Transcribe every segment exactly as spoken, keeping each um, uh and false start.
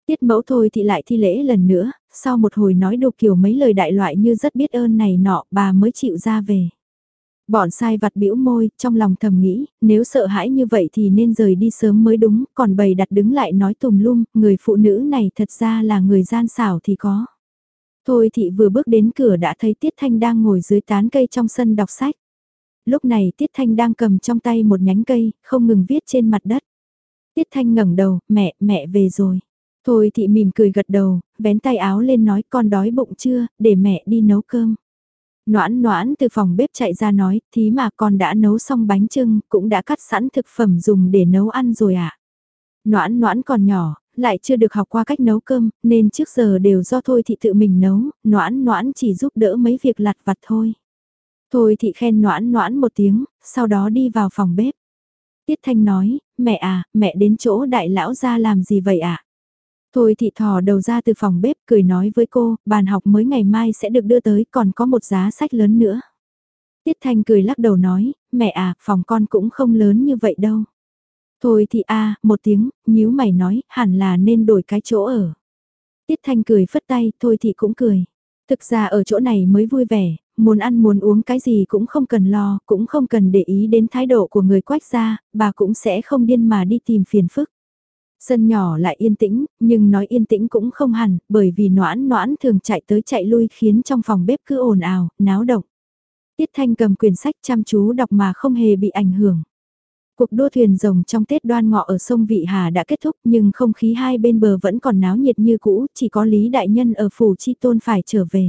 Tiết mẫu thôi thì lại thi lễ lần nữa, sau một hồi nói đục kiểu mấy lời đại loại như rất biết ơn này nọ, bà mới chịu ra về. Bọn sai vặt bĩu môi, trong lòng thầm nghĩ, nếu sợ hãi như vậy thì nên rời đi sớm mới đúng, còn bầy đặt đứng lại nói tùm lum, người phụ nữ này thật ra là người gian xảo thì có. Thôi thị vừa bước đến cửa đã thấy Tiết Thanh đang ngồi dưới tán cây trong sân đọc sách. Lúc này Tiết Thanh đang cầm trong tay một nhánh cây, không ngừng viết trên mặt đất. Tiết Thanh ngẩng đầu, mẹ, mẹ về rồi. Thôi thị mỉm cười gật đầu, vén tay áo lên nói con đói bụng chưa, để mẹ đi nấu cơm. Noãn noãn từ phòng bếp chạy ra nói, thí mà con đã nấu xong bánh chưng, cũng đã cắt sẵn thực phẩm dùng để nấu ăn rồi ạ. À? Noãn noãn còn nhỏ, lại chưa được học qua cách nấu cơm, nên trước giờ đều do Thôi thị tự mình nấu, noãn noãn chỉ giúp đỡ mấy việc lặt vặt thôi. Thôi thị khen noãn noãn một tiếng, sau đó đi vào phòng bếp. Tiết Thanh nói, mẹ à, mẹ đến chỗ đại lão ra làm gì vậy ạ? À? Thôi thị thò đầu ra từ phòng bếp cười nói với cô, bàn học mới ngày mai sẽ được đưa tới còn có một giá sách lớn nữa. Tiết Thanh cười lắc đầu nói, mẹ à, phòng con cũng không lớn như vậy đâu. Thôi thị a một tiếng, nhíu mày nói, hẳn là nên đổi cái chỗ ở. Tiết Thanh cười phất tay, thôi thị cũng cười. Thực ra ở chỗ này mới vui vẻ, muốn ăn muốn uống cái gì cũng không cần lo, cũng không cần để ý đến thái độ của người Quách gia, bà cũng sẽ không điên mà đi tìm phiền phức. Sân nhỏ lại yên tĩnh, nhưng nói yên tĩnh cũng không hẳn, bởi vì noãn noãn thường chạy tới chạy lui khiến trong phòng bếp cứ ồn ào, náo động. Tiết Thanh cầm quyển sách chăm chú đọc mà không hề bị ảnh hưởng. Cuộc đua thuyền rồng trong Tết Đoan Ngọ ở sông Vị Hà đã kết thúc nhưng không khí hai bên bờ vẫn còn náo nhiệt như cũ, chỉ có Lý Đại Nhân ở Phủ Chi Tôn phải trở về.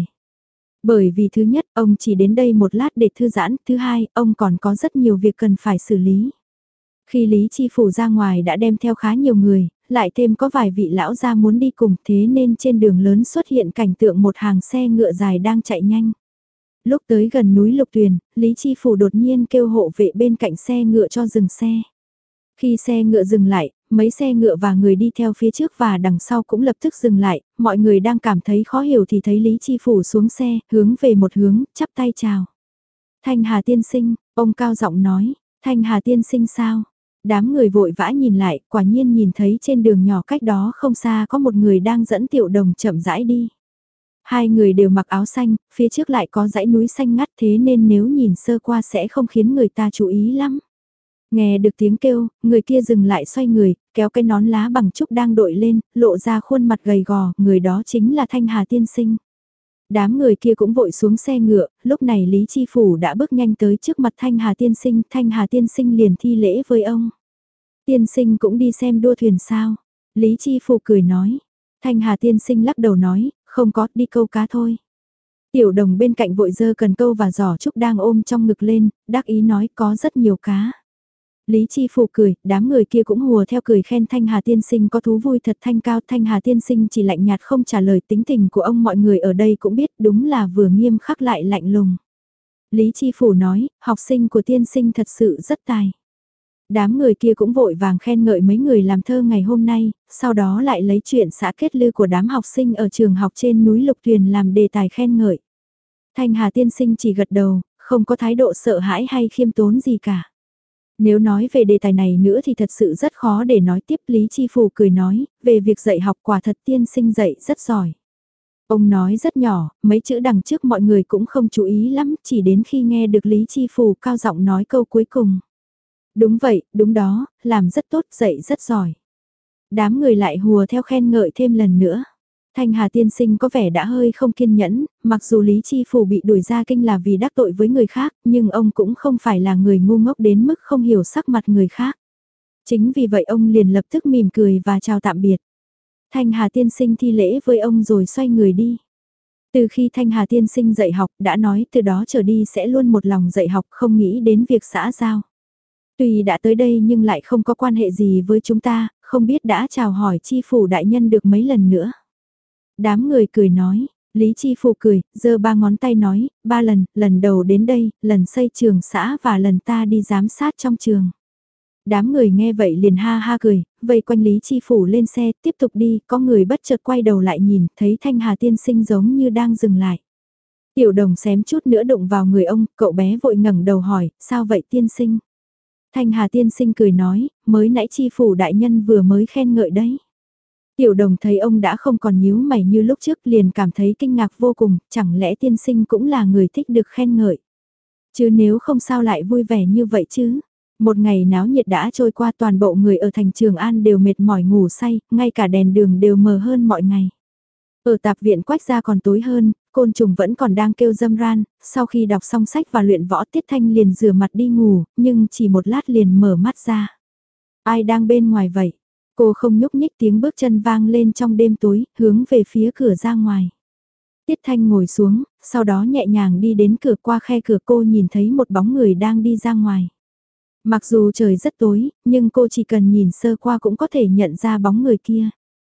Bởi vì thứ nhất, ông chỉ đến đây một lát để thư giãn, thứ hai, ông còn có rất nhiều việc cần phải xử lý. Khi Lý Chi Phủ ra ngoài đã đem theo khá nhiều người, lại thêm có vài vị lão gia muốn đi cùng thế nên trên đường lớn xuất hiện cảnh tượng một hàng xe ngựa dài đang chạy nhanh. Lúc tới gần núi Lục Tuyền, Lý Chi Phủ đột nhiên kêu hộ vệ bên cạnh xe ngựa cho dừng xe. Khi xe ngựa dừng lại, mấy xe ngựa và người đi theo phía trước và đằng sau cũng lập tức dừng lại, mọi người đang cảm thấy khó hiểu thì thấy Lý Chi Phủ xuống xe, hướng về một hướng, chắp tay chào. Thanh Hà tiên sinh, ông cao giọng nói, Thanh Hà tiên sinh sao? Đám người vội vã nhìn lại, quả nhiên nhìn thấy trên đường nhỏ cách đó không xa có một người đang dẫn Tiểu Đồng chậm rãi đi. Hai người đều mặc áo xanh, phía trước lại có dãy núi xanh ngắt thế nên nếu nhìn sơ qua sẽ không khiến người ta chú ý lắm. Nghe được tiếng kêu, người kia dừng lại xoay người, kéo cái nón lá bằng trúc đang đội lên, lộ ra khuôn mặt gầy gò, người đó chính là Thanh Hà tiên sinh. Đám người kia cũng vội xuống xe ngựa, lúc này Lý Chi Phủ đã bước nhanh tới trước mặt Thanh Hà tiên sinh, Thanh Hà tiên sinh liền thi lễ với ông. Tiên sinh cũng đi xem đua thuyền sao? Lý Chi Phủ cười nói. Thanh Hà tiên sinh lắc đầu nói, không có, đi câu cá thôi. Tiểu Đồng bên cạnh vội dơ cần câu và giỏ trúc đang ôm trong ngực lên, đắc ý nói có rất nhiều cá. Lý Chi Phủ cười, đám người kia cũng hùa theo cười khen Thanh Hà tiên sinh có thú vui thật thanh cao. Thanh Hà tiên sinh chỉ lạnh nhạt không trả lời, tính tình của ông mọi người ở đây cũng biết đúng là vừa nghiêm khắc lại lạnh lùng. Lý Chi Phủ nói, học sinh của tiên sinh thật sự rất tài. Đám người kia cũng vội vàng khen ngợi mấy người làm thơ ngày hôm nay, sau đó lại lấy chuyện xã kết lư của đám học sinh ở trường học trên núi Lục Tuyền làm đề tài khen ngợi. Thanh Hà tiên sinh chỉ gật đầu, không có thái độ sợ hãi hay khiêm tốn gì cả. Nếu nói về đề tài này nữa thì thật sự rất khó để nói tiếp. Lý Chi Phủ cười nói, về việc dạy học quả thật tiên sinh dạy rất giỏi. Ông nói rất nhỏ, mấy chữ đằng trước mọi người cũng không chú ý lắm, chỉ đến khi nghe được Lý Chi Phủ cao giọng nói câu cuối cùng. Đúng vậy, đúng đó, làm rất tốt, dạy rất giỏi. Đám người lại hùa theo khen ngợi thêm lần nữa. Thanh Hà tiên sinh có vẻ đã hơi không kiên nhẫn, mặc dù Lý Chi Phủ bị đuổi ra kinh là vì đắc tội với người khác, nhưng ông cũng không phải là người ngu ngốc đến mức không hiểu sắc mặt người khác. Chính vì vậy ông liền lập tức mỉm cười và chào tạm biệt. Thanh Hà tiên sinh thi lễ với ông rồi xoay người đi. Từ khi Thanh Hà tiên sinh dạy học đã nói từ đó trở đi sẽ luôn một lòng dạy học không nghĩ đến việc xã giao. Tuy đã tới đây nhưng lại không có quan hệ gì với chúng ta, không biết đã chào hỏi Chi Phủ đại nhân được mấy lần nữa. Đám người cười nói, Lý Chi Phủ cười, giơ ba ngón tay nói, ba lần, lần đầu đến đây, lần xây trường xã và lần ta đi giám sát trong trường. Đám người nghe vậy liền ha ha cười, vây quanh Lý Chi Phủ lên xe, tiếp tục đi, có người bất chợt quay đầu lại nhìn, thấy Thanh Hà tiên sinh giống như đang dừng lại. Tiểu Đồng xém chút nữa đụng vào người ông, cậu bé vội ngẩng đầu hỏi, sao vậy tiên sinh? Thanh Hà tiên sinh cười nói, mới nãy Chi Phủ đại nhân vừa mới khen ngợi đấy. Tiểu đồng thấy ông đã không còn nhíu mày như lúc trước liền cảm thấy kinh ngạc vô cùng, chẳng lẽ tiên sinh cũng là người thích được khen ngợi. Chứ nếu không sao lại vui vẻ như vậy chứ. Một ngày náo nhiệt đã trôi qua, toàn bộ người ở thành Trường An đều mệt mỏi ngủ say, ngay cả đèn đường đều mờ hơn mọi ngày. Ở tạp viện Quách gia còn tối hơn, côn trùng vẫn còn đang kêu râm ran, sau khi đọc xong sách và luyện võ Tiết Thanh liền rửa mặt đi ngủ, nhưng chỉ một lát liền mở mắt ra. Ai đang bên ngoài vậy? Cô không nhúc nhích, tiếng bước chân vang lên trong đêm tối, hướng về phía cửa ra ngoài. Tiết Thanh ngồi xuống, sau đó nhẹ nhàng đi đến cửa, qua khe cửa cô nhìn thấy một bóng người đang đi ra ngoài. Mặc dù trời rất tối, nhưng cô chỉ cần nhìn sơ qua cũng có thể nhận ra bóng người kia.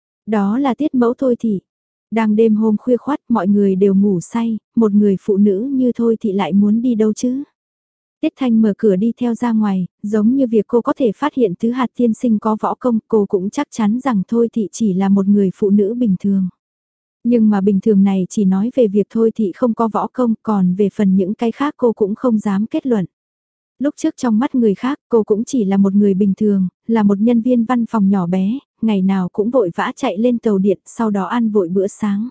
Đó là Tiết Mẫu Thôi Thị. Đang đêm hôm khuya khoắt, mọi người đều ngủ say, một người phụ nữ như Thôi Thị lại muốn đi đâu chứ? Tiết Thanh mở cửa đi theo ra ngoài, giống như việc cô có thể phát hiện Tứ Hạt tiên sinh có võ công, cô cũng chắc chắn rằng Thôi Thị chỉ là một người phụ nữ bình thường. Nhưng mà bình thường này chỉ nói về việc Thôi Thị không có võ công, còn về phần những cái khác cô cũng không dám kết luận. Lúc trước trong mắt người khác cô cũng chỉ là một người bình thường, là một nhân viên văn phòng nhỏ bé, ngày nào cũng vội vã chạy lên tàu điện sau đó ăn vội bữa sáng.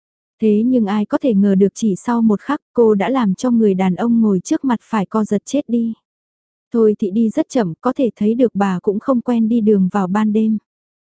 Thế nhưng ai có thể ngờ được chỉ sau một khắc cô đã làm cho người đàn ông ngồi trước mặt phải co giật chết đi. Thôi Thị đi rất chậm, có thể thấy được bà cũng không quen đi đường vào ban đêm.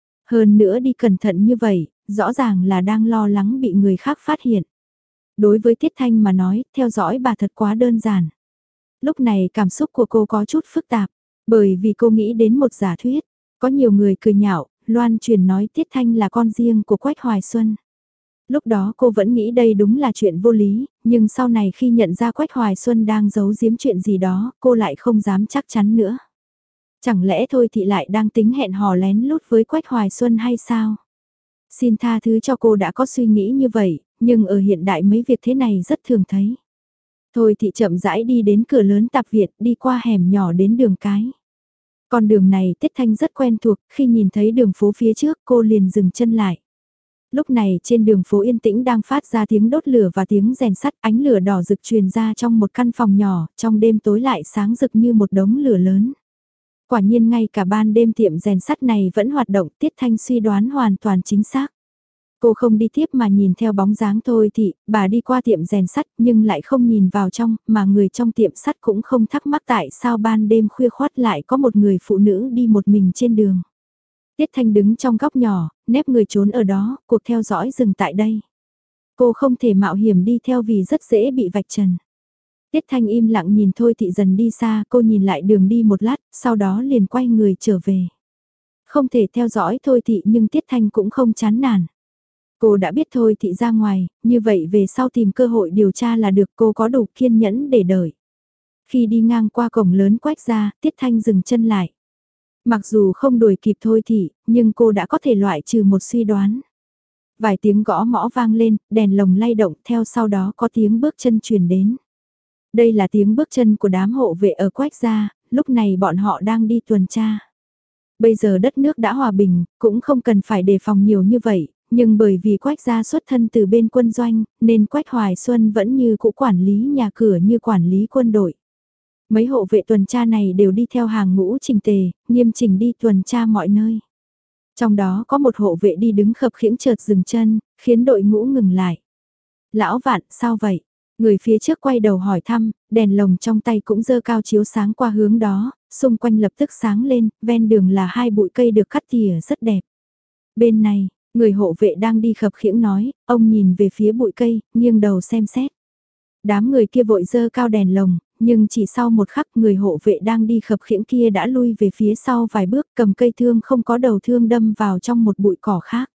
Hơn nữa đi cẩn thận như vậy, rõ ràng là đang lo lắng bị người khác phát hiện. Đối với Tiết Thanh mà nói, theo dõi bà thật quá đơn giản. Lúc này cảm xúc của cô có chút phức tạp, bởi vì cô nghĩ đến một giả thuyết. Có nhiều người cười nhạo, loan truyền nói Tiết Thanh là con riêng của Quách Hoài Xuân. Lúc đó cô vẫn nghĩ đây đúng là chuyện vô lý, nhưng sau này khi nhận ra Quách Hoài Xuân đang giấu giếm chuyện gì đó, cô lại không dám chắc chắn nữa. Chẳng lẽ Thôi Thị lại đang tính hẹn hò lén lút với Quách Hoài Xuân hay sao? Xin tha thứ cho cô đã có suy nghĩ như vậy, nhưng ở hiện đại mấy việc thế này rất thường thấy. Thôi Thị chậm rãi đi đến cửa lớn tạp viện, đi qua hẻm nhỏ đến đường cái. Con đường này Tiết Thanh rất quen thuộc, khi nhìn thấy đường phố phía trước cô liền dừng chân lại. Lúc này trên đường phố yên tĩnh đang phát ra tiếng đốt lửa và tiếng rèn sắt, ánh lửa đỏ rực truyền ra trong một căn phòng nhỏ, trong đêm tối lại sáng rực như một đống lửa lớn. Quả nhiên ngay cả ban đêm tiệm rèn sắt này vẫn hoạt động, Tiết Thanh suy đoán hoàn toàn chính xác. Cô không đi tiếp mà nhìn theo bóng dáng Thôi Thị, bà đi qua tiệm rèn sắt nhưng lại không nhìn vào trong, mà người trong tiệm sắt cũng không thắc mắc tại sao ban đêm khuya khoắt lại có một người phụ nữ đi một mình trên đường. Tiết Thanh đứng trong góc nhỏ, nép người trốn ở đó, cuộc theo dõi dừng tại đây. Cô không thể mạo hiểm đi theo vì rất dễ bị vạch trần. Tiết Thanh im lặng nhìn Thôi Thị dần đi xa, cô nhìn lại đường đi một lát, sau đó liền quay người trở về. Không thể theo dõi Thôi Thị nhưng Tiết Thanh cũng không chán nản. Cô đã biết Thôi Thị ra ngoài, như vậy về sau tìm cơ hội điều tra là được, cô có đủ kiên nhẫn để đợi. Khi đi ngang qua cổng lớn Quách gia, Tiết Thanh dừng chân lại. Mặc dù không đuổi kịp Thôi Thị, nhưng cô đã có thể loại trừ một suy đoán. Vài tiếng gõ mõ vang lên, đèn lồng lay động, theo sau đó có tiếng bước chân truyền đến. Đây là tiếng bước chân của đám hộ vệ ở Quách gia, lúc này bọn họ đang đi tuần tra. Bây giờ đất nước đã hòa bình, cũng không cần phải đề phòng nhiều như vậy, nhưng bởi vì Quách gia xuất thân từ bên quân doanh, nên Quách Hoài Xuân vẫn như cũ quản lý nhà cửa như quản lý quân đội. Mấy hộ vệ tuần tra này đều đi theo hàng ngũ chỉnh tề, nghiêm chỉnh đi tuần tra mọi nơi. Trong đó có một hộ vệ đi đứng khập khiễng chợt dừng chân, khiến đội ngũ ngừng lại. Lão Vạn, sao vậy? Người phía trước quay đầu hỏi thăm, đèn lồng trong tay cũng giơ cao chiếu sáng qua hướng đó, xung quanh lập tức sáng lên, ven đường là hai bụi cây được cắt tỉa rất đẹp. Bên này, người hộ vệ đang đi khập khiễng nói, ông nhìn về phía bụi cây, nghiêng đầu xem xét. Đám người kia vội giơ cao đèn lồng, nhưng chỉ sau một khắc người hộ vệ đang đi khập khiễng kia đã lui về phía sau vài bước, cầm cây thương không có đầu thương đâm vào trong một bụi cỏ khác.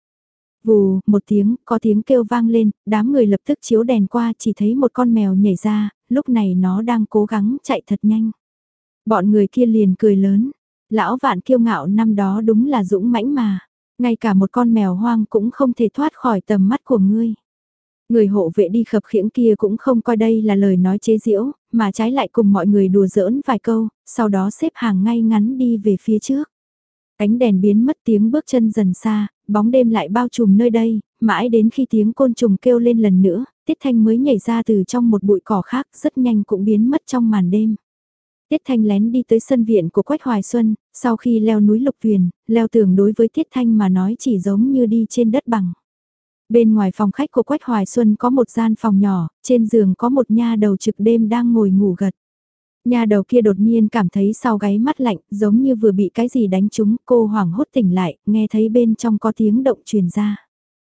Vù, một tiếng, có tiếng kêu vang lên, đám người lập tức chiếu đèn qua chỉ thấy một con mèo nhảy ra, lúc này nó đang cố gắng chạy thật nhanh. Bọn người kia liền cười lớn, lão Vạn kiêu ngạo năm đó đúng là dũng mãnh mà, ngay cả một con mèo hoang cũng không thể thoát khỏi tầm mắt của ngươi. Người hộ vệ đi khập khiễng kia cũng không coi đây là lời nói chế giễu, mà trái lại cùng mọi người đùa giỡn vài câu, sau đó xếp hàng ngay ngắn đi về phía trước. Ánh đèn biến mất, tiếng bước chân dần xa, bóng đêm lại bao trùm nơi đây, mãi đến khi tiếng côn trùng kêu lên lần nữa, Tiết Thanh mới nhảy ra từ trong một bụi cỏ khác, rất nhanh cũng biến mất trong màn đêm. Tiết Thanh lén đi tới sân viện của Quách Hoài Xuân, sau khi leo núi Lục Tuyền, leo tường đối với Tiết Thanh mà nói chỉ giống như đi trên đất bằng. Bên ngoài phòng khách của Quách Hoài Xuân có một gian phòng nhỏ, trên giường có một nha đầu trực đêm đang ngồi ngủ gật. Nha đầu kia đột nhiên cảm thấy sau gáy mắt lạnh, giống như vừa bị cái gì đánh trúng, cô hoảng hốt tỉnh lại, nghe thấy bên trong có tiếng động truyền ra.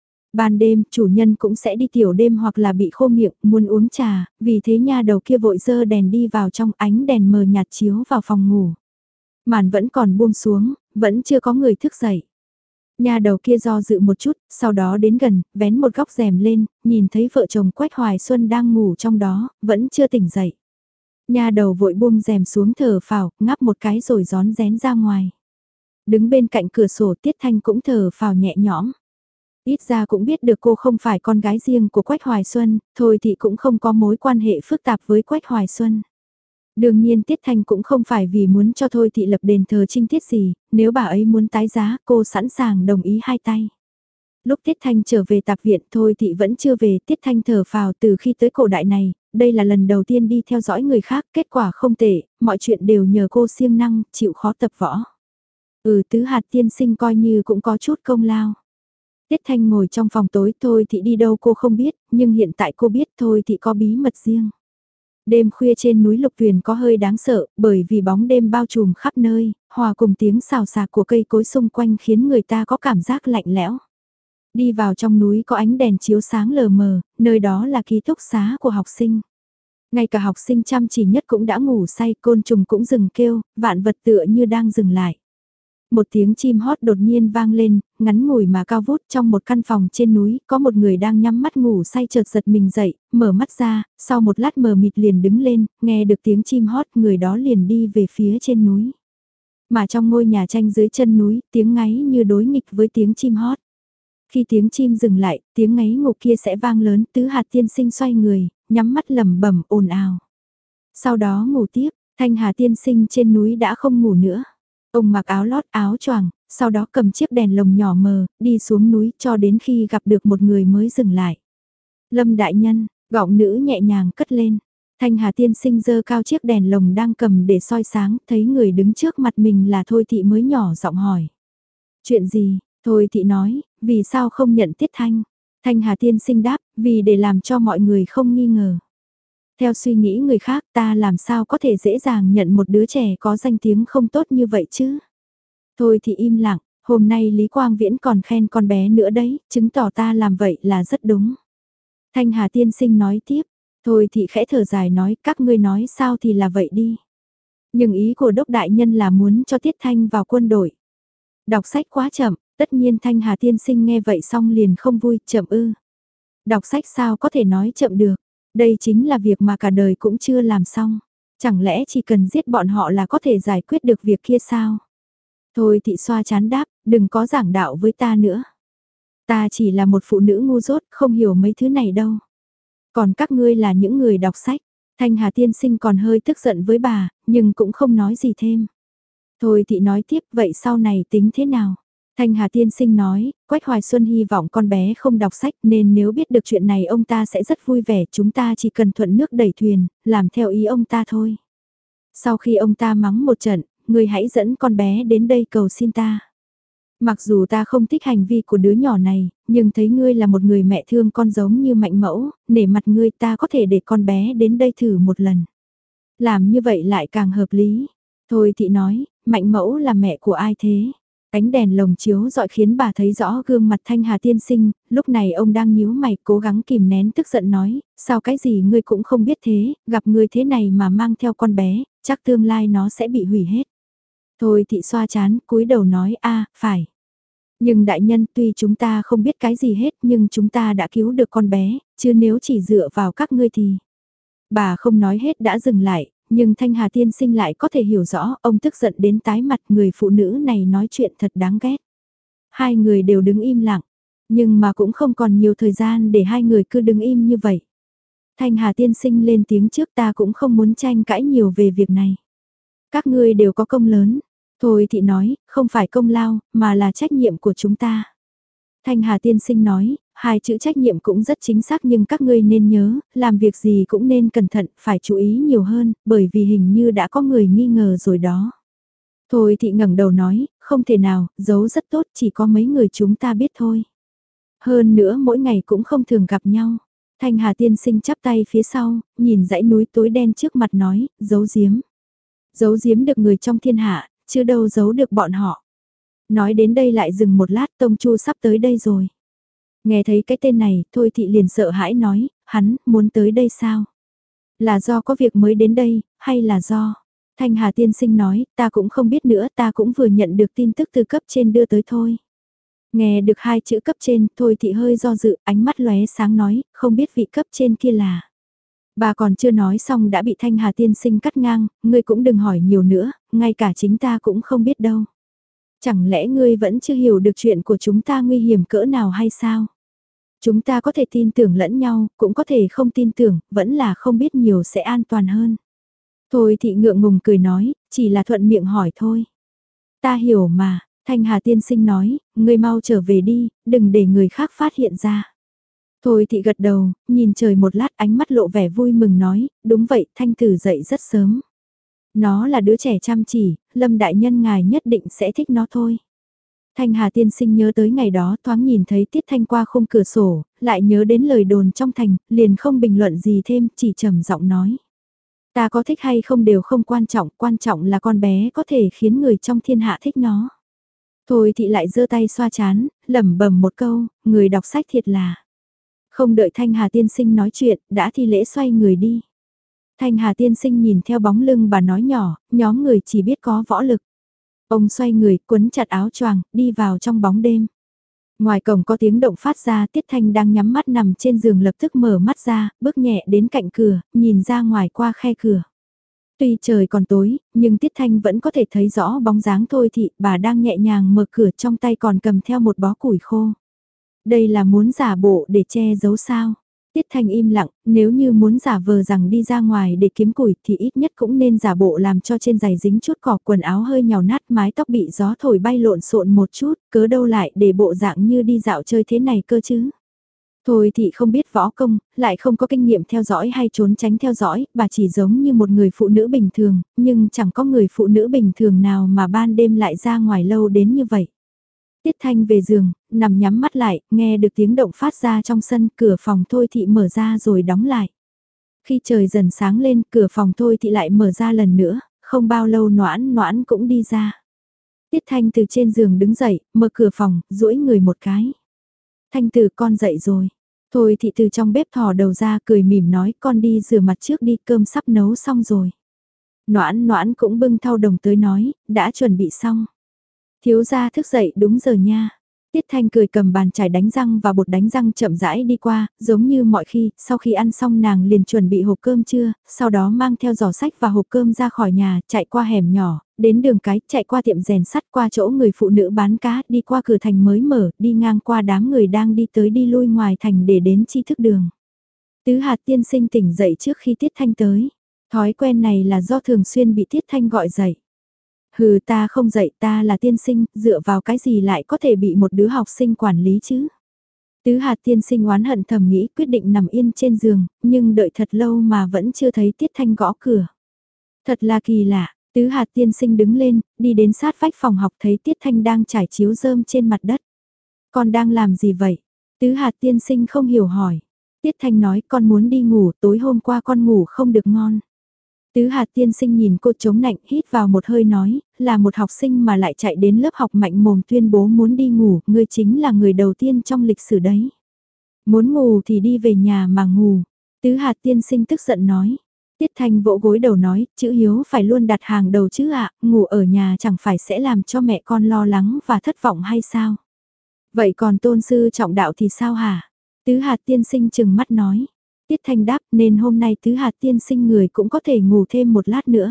Ban đêm, chủ nhân cũng sẽ đi tiểu đêm hoặc là bị khô miệng, muốn uống trà, vì thế nha đầu kia vội dơ đèn đi vào trong, ánh đèn mờ nhạt chiếu vào phòng ngủ. Màn vẫn còn buông xuống, vẫn chưa có người thức dậy. Nha đầu kia do dự một chút, sau đó đến gần, vén một góc rèm lên, nhìn thấy vợ chồng Quách Hoài Xuân đang ngủ trong đó, vẫn chưa tỉnh dậy. Nha đầu vội buông rèm xuống thở phào, ngáp một cái rồi gión rén ra ngoài. Đứng bên cạnh cửa sổ Tiết Thanh cũng thở phào nhẹ nhõm. Ít ra cũng biết được cô không phải con gái riêng của Quách Hoài Xuân, thôi thì cũng không có mối quan hệ phức tạp với Quách Hoài Xuân. Đương nhiên Tiết Thanh cũng không phải vì muốn cho Thôi Thị lập đền thờ trinh tiết gì, nếu bà ấy muốn tái giá cô sẵn sàng đồng ý hai tay. Lúc Tiết Thanh trở về tạp viện Thôi Thị vẫn chưa về, Tiết Thanh thở phào từ khi tới cổ đại này, đây là lần đầu tiên đi theo dõi người khác, kết quả không tệ, mọi chuyện đều nhờ cô siêng năng, chịu khó tập võ. Ừ, tứ hạt tiên sinh coi như cũng có chút công lao. Tiết Thanh ngồi trong phòng tối, Thôi Thị đi đâu cô không biết, nhưng hiện tại cô biết Thôi Thị có bí mật riêng. Đêm khuya trên núi Lục Tuyền có hơi đáng sợ, bởi vì bóng đêm bao trùm khắp nơi, hòa cùng tiếng xào xạc của cây cối xung quanh khiến người ta có cảm giác lạnh lẽo. Đi vào trong núi có ánh đèn chiếu sáng lờ mờ, nơi đó là ký túc xá của học sinh. Ngay cả học sinh chăm chỉ nhất cũng đã ngủ say, côn trùng cũng dừng kêu, vạn vật tựa như đang dừng lại. Một tiếng chim hót đột nhiên vang lên, ngắn ngủi mà cao vút trong một căn phòng trên núi, có một người đang nhắm mắt ngủ say chợt giật mình dậy, mở mắt ra, sau một lát mờ mịt liền đứng lên, nghe được tiếng chim hót, người đó liền đi về phía trên núi. Mà trong ngôi nhà tranh dưới chân núi, tiếng ngáy như đối nghịch với tiếng chim hót. Khi tiếng chim dừng lại, tiếng ngáy ngục kia sẽ vang lớn, tứ hạt tiên sinh xoay người, nhắm mắt lẩm bẩm ồn ào. Sau đó ngủ tiếp, Thanh Hà tiên sinh trên núi đã không ngủ nữa. Ông mặc áo lót áo choàng, sau đó cầm chiếc đèn lồng nhỏ mờ, đi xuống núi cho đến khi gặp được một người mới dừng lại. Lâm đại nhân, gọng nữ nhẹ nhàng cất lên. Thanh Hà tiên sinh giơ cao chiếc đèn lồng đang cầm để soi sáng, thấy người đứng trước mặt mình là Thôi Thị mới nhỏ giọng hỏi. Chuyện gì? Thôi Thị nói, vì sao không nhận Tiết Thanh? Thanh Hà tiên sinh đáp, vì để làm cho mọi người không nghi ngờ. Theo suy nghĩ người khác ta làm sao có thể dễ dàng nhận một đứa trẻ có danh tiếng không tốt như vậy chứ? Thôi thì im lặng, hôm nay Lý Quang Viễn còn khen con bé nữa đấy, chứng tỏ ta làm vậy là rất đúng. Thanh Hà tiên sinh nói tiếp, thôi thì khẽ thở dài nói các ngươi nói sao thì là vậy đi. Nhưng ý của đốc đại nhân là muốn cho Tiết Thanh vào quân đội. Đọc sách quá chậm, tất nhiên Thanh Hà tiên sinh nghe vậy xong liền không vui, chậm ư. Đọc sách sao có thể nói chậm được. Đây chính là việc mà cả đời cũng chưa làm xong. Chẳng lẽ chỉ cần giết bọn họ là có thể giải quyết được việc kia sao? Thôi Thị xoa chán đáp, đừng có giảng đạo với ta nữa. Ta chỉ là một phụ nữ ngu dốt, không hiểu mấy thứ này đâu. Còn các ngươi là những người đọc sách. Thanh Hà tiên sinh còn hơi tức giận với bà, nhưng cũng không nói gì thêm. Thôi Thị nói tiếp, vậy sau này tính thế nào? Thanh Hà tiên sinh nói, Quách Hoài Xuân hy vọng con bé không đọc sách nên nếu biết được chuyện này ông ta sẽ rất vui vẻ, chúng ta chỉ cần thuận nước đẩy thuyền, làm theo ý ông ta thôi. Sau khi ông ta mắng một trận, người hãy dẫn con bé đến đây cầu xin ta. Mặc dù ta không thích hành vi của đứa nhỏ này, nhưng thấy ngươi là một người mẹ thương con giống như Mạnh Mẫu, nể mặt ngươi ta có thể để con bé đến đây thử một lần. Làm như vậy lại càng hợp lý. Thôi Thị nói, Mạnh Mẫu là mẹ của ai thế? Ánh đèn lồng chiếu dọi khiến bà thấy rõ gương mặt Thanh Hà tiên sinh, lúc này ông đang nhíu mày cố gắng kìm nén tức giận nói, sao cái gì ngươi cũng không biết thế, gặp ngươi thế này mà mang theo con bé, chắc tương lai nó sẽ bị hủy hết. Thôi Thị xoa chán, cúi đầu nói a phải. Nhưng đại nhân tuy chúng ta không biết cái gì hết nhưng chúng ta đã cứu được con bé, chứ nếu chỉ dựa vào các ngươi thì... Bà không nói hết đã dừng lại, nhưng Thanh Hà tiên sinh lại có thể hiểu rõ, ông tức giận đến tái mặt người phụ nữ này nói chuyện thật đáng ghét. Hai người đều đứng im lặng, nhưng mà cũng không còn nhiều thời gian để hai người cứ đứng im như vậy. Thanh Hà tiên sinh lên tiếng trước ta cũng không muốn tranh cãi nhiều về việc này. Các ngươi đều có công lớn. Thôi Thị nói, không phải công lao, mà là trách nhiệm của chúng ta. Thanh Hà tiên sinh nói, Hai chữ trách nhiệm cũng rất chính xác nhưng các ngươi nên nhớ, làm việc gì cũng nên cẩn thận, phải chú ý nhiều hơn, bởi vì hình như đã có người nghi ngờ rồi đó. Thôi thị ngẩng đầu nói, không thể nào, giấu rất tốt, chỉ có mấy người chúng ta biết thôi. Hơn nữa mỗi ngày cũng không thường gặp nhau. Thanh Hà tiên sinh chắp tay phía sau, nhìn dãy núi tối đen trước mặt nói, giấu giếm. Giấu giếm được người trong thiên hạ, chứ đâu giấu được bọn họ. Nói đến đây lại dừng một lát, Tông Chu sắp tới đây rồi. Nghe thấy cái tên này, Thôi thị liền sợ hãi nói, hắn, muốn tới đây sao? Là do có việc mới đến đây, hay là do? Thanh Hà tiên sinh nói, ta cũng không biết nữa, ta cũng vừa nhận được tin tức từ cấp trên đưa tới thôi. Nghe được hai chữ cấp trên, Thôi thị hơi do dự, ánh mắt lóe sáng nói, không biết vị cấp trên kia là. Bà còn chưa nói xong đã bị Thanh Hà tiên sinh cắt ngang, ngươi cũng đừng hỏi nhiều nữa, ngay cả chính ta cũng không biết đâu. Chẳng lẽ ngươi vẫn chưa hiểu được chuyện của chúng ta nguy hiểm cỡ nào hay sao? Chúng ta có thể tin tưởng lẫn nhau, cũng có thể không tin tưởng, vẫn là không biết nhiều sẽ an toàn hơn. Thôi thị ngượng ngùng cười nói, chỉ là thuận miệng hỏi thôi. Ta hiểu mà, Thanh Hà tiên sinh nói, ngươi mau trở về đi, đừng để người khác phát hiện ra. Thôi thị gật đầu, nhìn trời một lát ánh mắt lộ vẻ vui mừng nói, đúng vậy, Thanh Tử dậy rất sớm. Nó là đứa trẻ chăm chỉ, Lâm đại nhân ngài nhất định sẽ thích nó thôi. Thanh Hà tiên sinh nhớ tới ngày đó thoáng nhìn thấy Tiết Thanh qua khung cửa sổ, lại nhớ đến lời đồn trong thành, liền không bình luận gì thêm, chỉ trầm giọng nói. Ta có thích hay không đều không quan trọng, quan trọng là con bé có thể khiến người trong thiên hạ thích nó. Thôi thị lại giơ tay xoa chán, lẩm bẩm một câu, người đọc sách thiệt là. Không đợi Thanh Hà tiên sinh nói chuyện, đã thi lễ xoay người đi. Thanh Hà tiên sinh nhìn theo bóng lưng bà nói nhỏ, nhóm người chỉ biết có võ lực. Ông xoay người, quấn chặt áo choàng, đi vào trong bóng đêm. Ngoài cổng có tiếng động phát ra, Tiết Thanh đang nhắm mắt nằm trên giường lập tức mở mắt ra, bước nhẹ đến cạnh cửa, nhìn ra ngoài qua khe cửa. Tuy trời còn tối, nhưng Tiết Thanh vẫn có thể thấy rõ bóng dáng Thôi thị, bà đang nhẹ nhàng mở cửa, trong tay còn cầm theo một bó củi khô. Đây là muốn giả bộ để che giấu sao? Tiết Thanh im lặng, nếu như muốn giả vờ rằng đi ra ngoài để kiếm củi thì ít nhất cũng nên giả bộ làm cho trên giày dính chút cỏ, quần áo hơi nhàu nát, mái tóc bị gió thổi bay lộn xộn một chút, cớ đâu lại để bộ dạng như đi dạo chơi thế này cơ chứ. Thôi thì không biết võ công, lại không có kinh nghiệm theo dõi hay trốn tránh theo dõi, bà chỉ giống như một người phụ nữ bình thường, nhưng chẳng có người phụ nữ bình thường nào mà ban đêm lại ra ngoài lâu đến như vậy. Tiết Thanh về giường, nằm nhắm mắt lại, nghe được tiếng động phát ra trong sân, cửa phòng Thôi thị mở ra rồi đóng lại. Khi trời dần sáng lên, cửa phòng Thôi thị lại mở ra lần nữa, không bao lâu Noãn Noãn cũng đi ra. Tiết Thanh từ trên giường đứng dậy, mở cửa phòng, duỗi người một cái. Thanh Tử, con dậy rồi. Thôi thị từ trong bếp thò đầu ra cười mỉm nói, con đi rửa mặt trước đi, cơm sắp nấu xong rồi. Noãn Noãn cũng bưng thau đồng tới nói, đã chuẩn bị xong. Thiếu gia thức dậy đúng giờ nha. Tiết Thanh cười cầm bàn chải đánh răng và bột đánh răng chậm rãi đi qua, giống như mọi khi, sau khi ăn xong nàng liền chuẩn bị hộp cơm trưa, sau đó mang theo giỏ sách và hộp cơm ra khỏi nhà, chạy qua hẻm nhỏ, đến đường cái, chạy qua tiệm rèn sắt, qua chỗ người phụ nữ bán cá, đi qua cửa thành mới mở, đi ngang qua đám người đang đi tới đi lui ngoài thành để đến tri thức đường. Tứ Hạt tiên sinh tỉnh dậy trước khi Tiết Thanh tới. Thói quen này là do thường xuyên bị Tiết Thanh gọi dậy. Hừ, ta không dạy, ta là tiên sinh, dựa vào cái gì lại có thể bị một đứa học sinh quản lý chứ? Tứ Hạt tiên sinh oán hận thầm nghĩ, quyết định nằm yên trên giường, nhưng đợi thật lâu mà vẫn chưa thấy Tiết Thanh gõ cửa. Thật là kỳ lạ, Tứ Hạt tiên sinh đứng lên, đi đến sát vách phòng học thấy Tiết Thanh đang trải chiếu rơm trên mặt đất. Con đang làm gì vậy? Tứ Hạt tiên sinh không hiểu hỏi. Tiết Thanh nói, con muốn đi ngủ, tối hôm qua con ngủ không được ngon. Tứ Hạt tiên sinh nhìn cô chống nạnh, hít vào một hơi nói, là một học sinh mà lại chạy đến lớp học mạnh mồm tuyên bố muốn đi ngủ, ngươi chính là người đầu tiên trong lịch sử đấy. Muốn ngủ thì đi về nhà mà ngủ. Tứ Hạt tiên sinh tức giận nói. Tiết Thanh vỗ gối đầu nói, chữ hiếu phải luôn đặt hàng đầu chứ ạ, ngủ ở nhà chẳng phải sẽ làm cho mẹ con lo lắng và thất vọng hay sao? Vậy còn tôn sư trọng đạo thì sao hả? Tứ Hạt tiên sinh chừng mắt nói. Tiết Thanh đáp, nên hôm nay Tứ Hạt tiên sinh người cũng có thể ngủ thêm một lát nữa.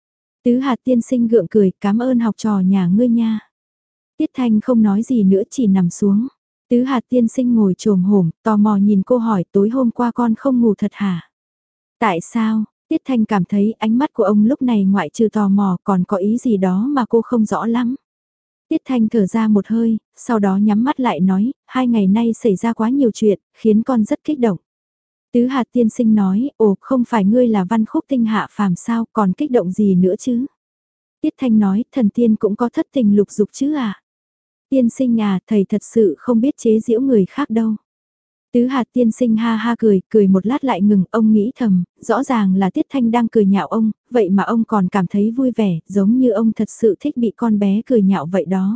Tứ Hạt tiên sinh gượng cười, cảm ơn học trò nhà ngươi nha. Tiết Thanh không nói gì nữa, chỉ nằm xuống. Tứ Hạt tiên sinh ngồi trồm hổm, tò mò nhìn cô hỏi, tối hôm qua con không ngủ thật hả? Tại sao? Tiết Thanh cảm thấy ánh mắt của ông lúc này ngoại trừ tò mò còn có ý gì đó mà cô không rõ lắm. Tiết Thanh thở ra một hơi, sau đó nhắm mắt lại nói, hai ngày nay xảy ra quá nhiều chuyện, khiến con rất kích động. Tứ hạt tiên sinh nói, ồ không phải ngươi là văn khúc tinh hạ phàm sao, còn kích động gì nữa chứ? Tiết Thanh nói, thần tiên cũng có thất tình lục dục chứ à? Tiên sinh à, thầy thật sự không biết chế giễu người khác đâu. Tứ hạt tiên sinh ha ha cười, cười một lát lại ngừng, ông nghĩ thầm, rõ ràng là Tiết Thanh đang cười nhạo ông, vậy mà ông còn cảm thấy vui vẻ, giống như ông thật sự thích bị con bé cười nhạo vậy đó.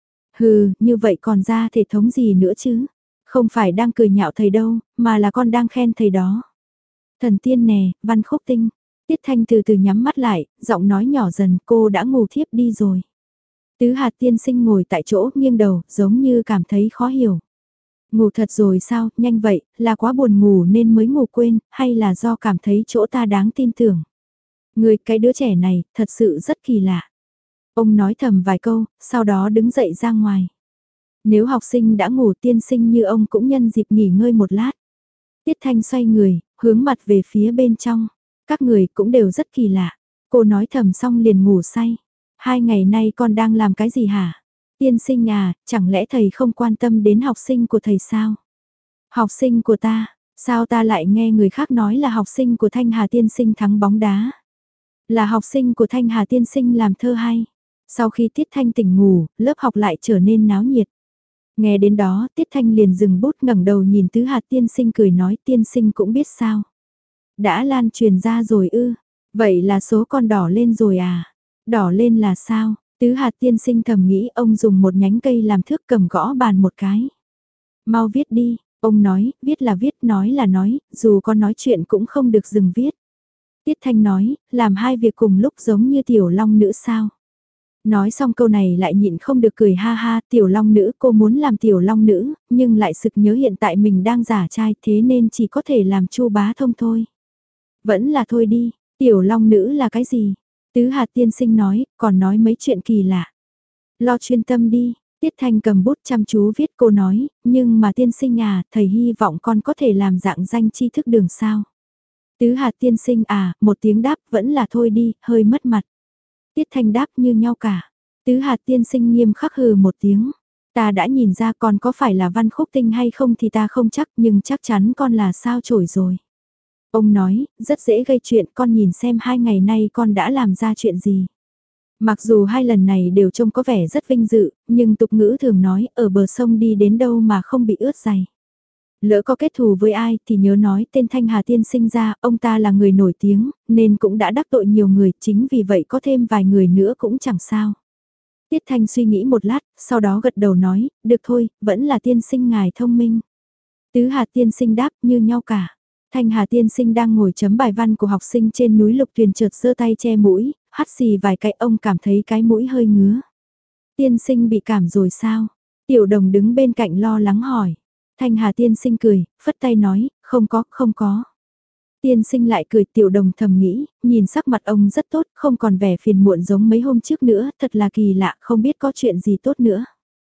Hừ, như vậy còn ra thể thống gì nữa chứ? Không phải đang cười nhạo thầy đâu, mà là con đang khen thầy đó. Thần tiên nè, văn khúc tinh. Tiết Thanh từ từ nhắm mắt lại, giọng nói nhỏ dần, cô đã ngủ thiếp đi rồi. Tứ hạt tiên sinh ngồi tại chỗ nghiêng đầu, giống như cảm thấy khó hiểu. Ngủ thật rồi sao, nhanh vậy, là quá buồn ngủ nên mới ngủ quên, hay là do cảm thấy chỗ ta đáng tin tưởng. Người cái đứa trẻ này, thật sự rất kỳ lạ. Ông nói thầm vài câu, sau đó đứng dậy ra ngoài. Nếu học sinh đã ngủ tiên sinh như ông cũng nhân dịp nghỉ ngơi một lát. Tiết Thanh xoay người, hướng mặt về phía bên trong. Các người cũng đều rất kỳ lạ. Cô nói thầm xong liền ngủ say. Hai ngày nay con đang làm cái gì hả? Tiên sinh à, chẳng lẽ thầy không quan tâm đến học sinh của thầy sao? Học sinh của ta, sao ta lại nghe người khác nói là học sinh của Thanh Hà tiên sinh thắng bóng đá? Là học sinh của Thanh Hà tiên sinh làm thơ hay? Sau khi Tiết Thanh tỉnh ngủ, lớp học lại trở nên náo nhiệt. Nghe đến đó, Tiết Thanh liền dừng bút ngẩng đầu nhìn Tứ Hạt tiên sinh cười nói tiên sinh cũng biết sao. Đã lan truyền ra rồi ư, vậy là số con đỏ lên rồi à? Đỏ lên là sao? Tứ Hạt tiên sinh thầm nghĩ ông dùng một nhánh cây làm thước cầm gõ bàn một cái. Mau viết đi, ông nói, viết là viết, nói là nói, dù có nói chuyện cũng không được dừng viết. Tiết Thanh nói, làm hai việc cùng lúc giống như tiểu long nữ sao? Nói xong câu này lại nhịn không được cười ha ha, tiểu long nữ, cô muốn làm tiểu long nữ, nhưng lại sực nhớ hiện tại mình đang giả trai thế nên chỉ có thể làm Chu Bá Thông thôi. Vẫn là thôi đi, tiểu long nữ là cái gì? Tứ Hạt tiên sinh nói, còn nói mấy chuyện kỳ lạ. Lo chuyên tâm đi, Tiết Thanh cầm bút chăm chú viết, cô nói, nhưng mà tiên sinh à, thầy hy vọng con có thể làm dạng danh tri thức đường sao. Tứ Hạt tiên sinh à, một tiếng đáp vẫn là thôi đi, hơi mất mặt. Tiết Thanh đáp như nhau cả. Tứ Hạt tiên sinh nghiêm khắc hừ một tiếng. Ta đã nhìn ra con có phải là văn khúc tinh hay không thì ta không chắc, nhưng chắc chắn con là sao chổi rồi. Ông nói, rất dễ gây chuyện, con nhìn xem hai ngày nay con đã làm ra chuyện gì. Mặc dù hai lần này đều trông có vẻ rất vinh dự, nhưng tục ngữ thường nói ở bờ sông đi đến đâu mà không bị ướt giày. Lỡ có kết thù với ai thì nhớ nói tên Thanh Hà tiên sinh ra, ông ta là người nổi tiếng, nên cũng đã đắc tội nhiều người, chính vì vậy có thêm vài người nữa cũng chẳng sao. Tiết Thanh suy nghĩ một lát, sau đó gật đầu nói, được thôi, vẫn là tiên sinh ngài thông minh. Tứ Hạt tiên sinh đáp như nhau cả. Thanh Hà tiên sinh đang ngồi chấm bài văn của học sinh trên núi Lục Tuyền chợt giơ tay che mũi, hắt xì vài cái ông cảm thấy cái mũi hơi ngứa. Tiên sinh bị cảm rồi sao? Tiểu Đồng đứng bên cạnh lo lắng hỏi. Thanh Hà tiên sinh cười, phất tay nói, không có, không có. Tiên sinh lại cười, Tiểu Đồng thầm nghĩ, nhìn sắc mặt ông rất tốt, không còn vẻ phiền muộn giống mấy hôm trước nữa, thật là kỳ lạ, không biết có chuyện gì tốt nữa.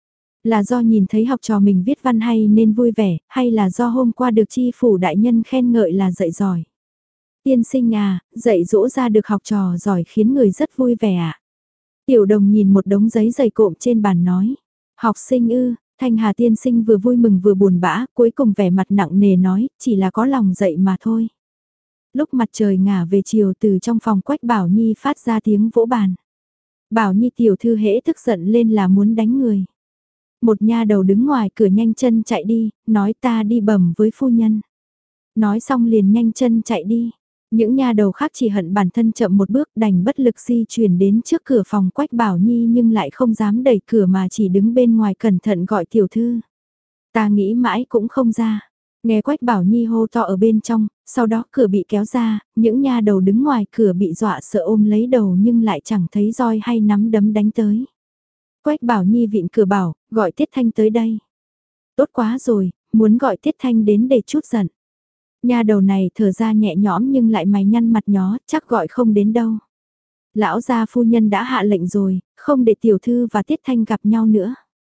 Là do nhìn thấy học trò mình viết văn hay nên vui vẻ, hay là do hôm qua được chi phủ đại nhân khen ngợi là dạy giỏi. Tiên sinh à, dạy dỗ ra được học trò giỏi khiến người rất vui vẻ ạ. À? Tiểu Đồng nhìn một đống giấy dày cộm trên bàn nói, học sinh ư. Thanh Hà tiên sinh vừa vui mừng vừa buồn bã, cuối cùng vẻ mặt nặng nề nói, chỉ là có lòng dậy mà thôi. Lúc mặt trời ngả về chiều từ trong phòng Quách Bảo Nhi phát ra tiếng vỗ bàn. Bảo Nhi tiểu thư hễ tức giận lên là muốn đánh người. Một nha đầu đứng ngoài cửa nhanh chân chạy đi, nói ta đi bẩm với phu nhân. Nói xong liền nhanh chân chạy đi. Những nha đầu khác chỉ hận bản thân chậm một bước đành bất lực di chuyển đến trước cửa phòng Quách Bảo Nhi nhưng lại không dám đẩy cửa mà chỉ đứng bên ngoài cẩn thận gọi tiểu thư. Ta nghĩ mãi cũng không ra. Nghe Quách Bảo Nhi hô to ở bên trong, sau đó cửa bị kéo ra, những nha đầu đứng ngoài cửa bị dọa sợ ôm lấy đầu nhưng lại chẳng thấy roi hay nắm đấm đánh tới. Quách Bảo Nhi vịn cửa bảo, gọi Tiết Thanh tới đây. Tốt quá rồi, muốn gọi Tiết Thanh đến để chút giận. Nhà đầu này thở ra nhẹ nhõm nhưng lại mày nhăn mặt nhó, chắc gọi không đến đâu. Lão gia phu nhân đã hạ lệnh rồi, không để tiểu thư và Tiết Thanh gặp nhau nữa.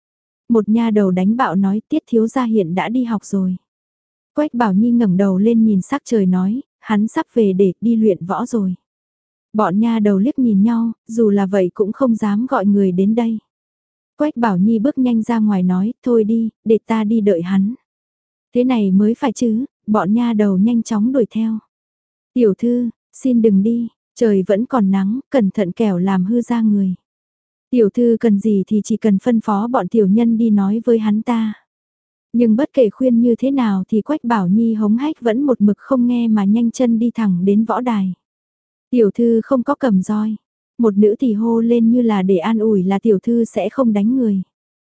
Một nha đầu đánh bạo nói Tiết thiếu gia hiện đã đi học rồi. Quách Bảo Nhi ngẩng đầu lên nhìn sắc trời nói, hắn sắp về để đi luyện võ rồi. Bọn nha đầu liếc nhìn nhau, dù là vậy cũng không dám gọi người đến đây. Quách Bảo Nhi bước nhanh ra ngoài nói, thôi đi, để ta đi đợi hắn. Thế này mới phải chứ, bọn nha đầu nhanh chóng đuổi theo. Tiểu thư, xin đừng đi, trời vẫn còn nắng, cẩn thận kẻo làm hư da người. Tiểu thư cần gì thì chỉ cần phân phó bọn tiểu nhân đi nói với hắn ta. Nhưng bất kể khuyên như thế nào thì Quách Bảo Nhi hống hách vẫn một mực không nghe mà nhanh chân đi thẳng đến võ đài. Tiểu thư không có cầm roi. Một nữ thì hô lên như là để an ủi là tiểu thư sẽ không đánh người.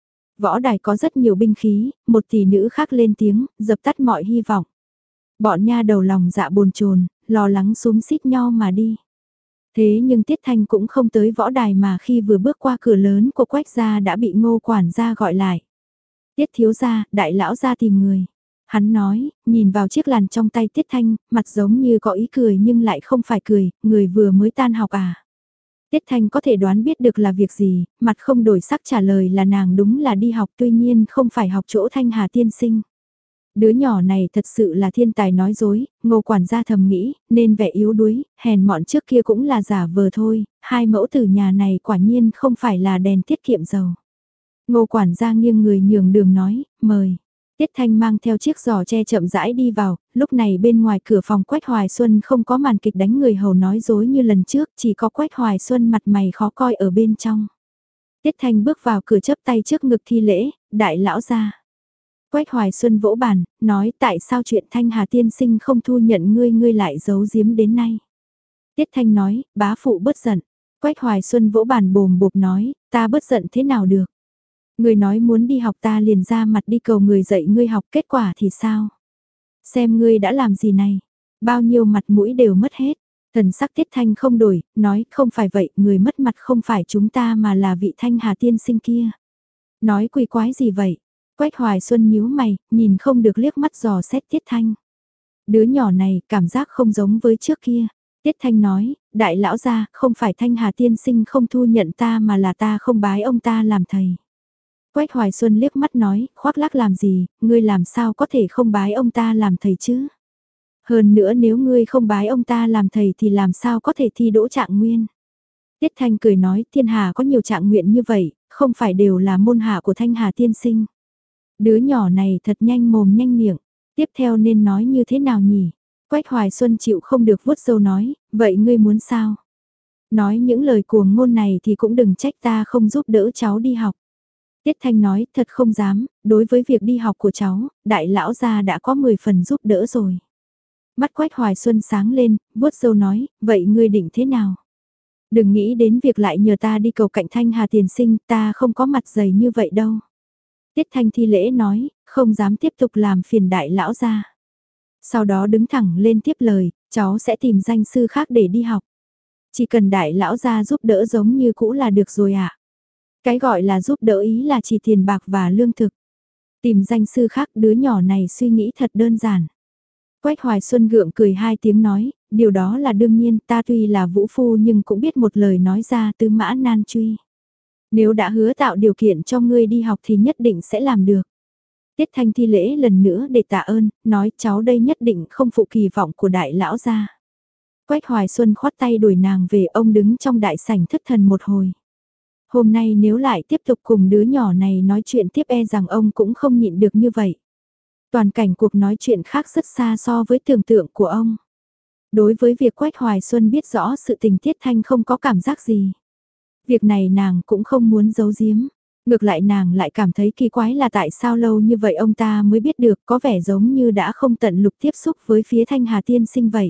Võ đài có rất nhiều binh khí, một tỷ nữ khác lên tiếng, dập tắt mọi hy vọng. Bọn nha đầu lòng dạ bồn chồn, lo lắng xúm xít nhau mà đi. Thế nhưng Tiết Thanh cũng không tới võ đài mà khi vừa bước qua cửa lớn của Quách gia đã bị Ngô quản gia gọi lại. Tiết thiếu gia, đại lão gia tìm người. Hắn nói, nhìn vào chiếc làn trong tay Tiết Thanh, mặt giống như có ý cười nhưng lại không phải cười, người vừa mới tan học à. Tiết Thanh có thể đoán biết được là việc gì, mặt không đổi sắc trả lời là nàng đúng là đi học tuy nhiên không phải học chỗ Thanh Hà tiên sinh. Đứa nhỏ này thật sự là thiên tài nói dối, Ngô quản gia thầm nghĩ, nên vẻ yếu đuối, hèn mọn trước kia cũng là giả vờ thôi, hai mẫu tử nhà này quả nhiên không phải là đèn tiết kiệm dầu. Ngô quản gia nghiêng người nhường đường nói, mời. Tiết Thanh mang theo chiếc giỏ che chậm rãi đi vào, lúc này bên ngoài cửa phòng Quách Hoài Xuân không có màn kịch đánh người hầu nói dối như lần trước, chỉ có Quách Hoài Xuân mặt mày khó coi ở bên trong. Tiết Thanh bước vào cửa chấp tay trước ngực thi lễ, đại lão gia. Quách Hoài Xuân vỗ bàn, nói tại sao chuyện Thanh Hà tiên sinh không thu nhận ngươi ngươi lại giấu giếm đến nay. Tiết Thanh nói, bá phụ bất giận. Quách Hoài Xuân vỗ bàn bồm bộp nói, ta bất giận thế nào được. Ngươi nói muốn đi học ta liền ra mặt đi cầu người dạy ngươi học, kết quả thì sao? Xem ngươi đã làm gì này, bao nhiêu mặt mũi đều mất hết. Thần sắc Tiết Thanh không đổi, nói không phải vậy, người mất mặt không phải chúng ta mà là vị Thanh Hà tiên sinh kia. Nói quỷ quái gì vậy? Quách Hoài Xuân nhíu mày, nhìn không được liếc mắt dò xét Tiết Thanh. Đứa nhỏ này cảm giác không giống với trước kia. Tiết Thanh nói, đại lão gia, không phải Thanh Hà tiên sinh không thu nhận ta mà là ta không bái ông ta làm thầy. Quách Hoài Xuân liếc mắt nói, khoác lác làm gì, ngươi làm sao có thể không bái ông ta làm thầy chứ? Hơn nữa nếu ngươi không bái ông ta làm thầy thì làm sao có thể thi đỗ trạng nguyên? Tiết Thanh cười nói, thiên hà có nhiều trạng nguyện như vậy, không phải đều là môn hạ của Thanh Hà tiên sinh. Đứa nhỏ này thật nhanh mồm nhanh miệng, tiếp theo nên nói như thế nào nhỉ? Quách Hoài Xuân chịu không được vuốt râu nói, vậy ngươi muốn sao? Nói những lời cuồng ngôn này thì cũng đừng trách ta không giúp đỡ cháu đi học. Tiết Thanh nói, thật không dám, đối với việc đi học của cháu, đại lão gia đã có mười phần giúp đỡ rồi. Mắt Quách Hoài Xuân sáng lên, vuốt râu nói, vậy ngươi định thế nào? Đừng nghĩ đến việc lại nhờ ta đi cầu cạnh Thanh Hà tiền sinh, ta không có mặt dày như vậy đâu. Tiết Thanh thi lễ nói, không dám tiếp tục làm phiền đại lão gia. Sau đó đứng thẳng lên tiếp lời, cháu sẽ tìm danh sư khác để đi học. Chỉ cần đại lão gia giúp đỡ giống như cũ là được rồi ạ. À? Cái gọi là giúp đỡ ý là chỉ tiền bạc và lương thực. Tìm danh sư khác đứa nhỏ này suy nghĩ thật đơn giản. Quách Hoài Xuân gượng cười hai tiếng nói, điều đó là đương nhiên, ta tuy là vũ phu nhưng cũng biết một lời nói ra tứ mã nan truy. Nếu đã hứa tạo điều kiện cho ngươi đi học thì nhất định sẽ làm được. Tiết Thanh thi lễ lần nữa để tạ ơn, nói cháu đây nhất định không phụ kỳ vọng của đại lão gia. Quách Hoài Xuân khoát tay đuổi nàng về, ông đứng trong đại sảnh thất thần một hồi. Hôm nay nếu lại tiếp tục cùng đứa nhỏ này nói chuyện tiếp e rằng ông cũng không nhịn được như vậy. Toàn cảnh cuộc nói chuyện khác rất xa so với tưởng tượng của ông. Đối với việc Quách Hoài Xuân biết rõ sự tình Tiết Thanh không có cảm giác gì. Việc này nàng cũng không muốn giấu giếm. Ngược lại nàng lại cảm thấy kỳ quái là tại sao lâu như vậy ông ta mới biết được, có vẻ giống như đã không tận lục tiếp xúc với phía Thanh Hà tiên sinh vậy.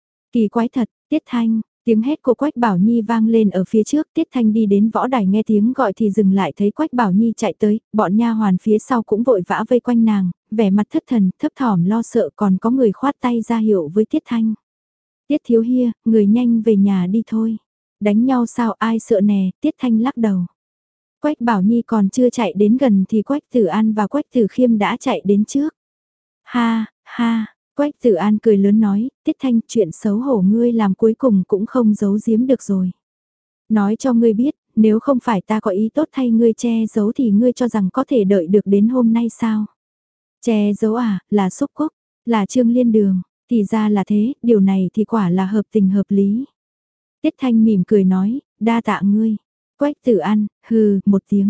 Kỳ quái thật, Tiết Thanh, tiếng hét của Quách Bảo Nhi vang lên ở phía trước, Tiết Thanh đi đến võ đài nghe tiếng gọi thì dừng lại thấy Quách Bảo Nhi chạy tới, bọn nha hoàn phía sau cũng vội vã vây quanh nàng, vẻ mặt thất thần, thấp thỏm lo sợ, còn có người khoát tay ra hiệu với Tiết Thanh. Tiết thiếu hia, người nhanh về nhà đi thôi. Đánh nhau sao ai sợ nè, Tiết Thanh lắc đầu. Quách Bảo Nhi còn chưa chạy đến gần thì Quách Tử An và Quách Tử Khiêm đã chạy đến trước. Ha, ha, Quách Tử An cười lớn nói, Tiết Thanh, chuyện xấu hổ ngươi làm cuối cùng cũng không giấu giếm được rồi. Nói cho ngươi biết, nếu không phải ta có ý tốt thay ngươi che giấu thì ngươi cho rằng có thể đợi được đến hôm nay sao? Che giấu à, là xúc cúc, là Trương Liên Đường, thì ra là thế, điều này thì quả là hợp tình hợp lý. Tiết Thanh mỉm cười nói, đa tạ ngươi. Quách Tử An, hừ, một tiếng.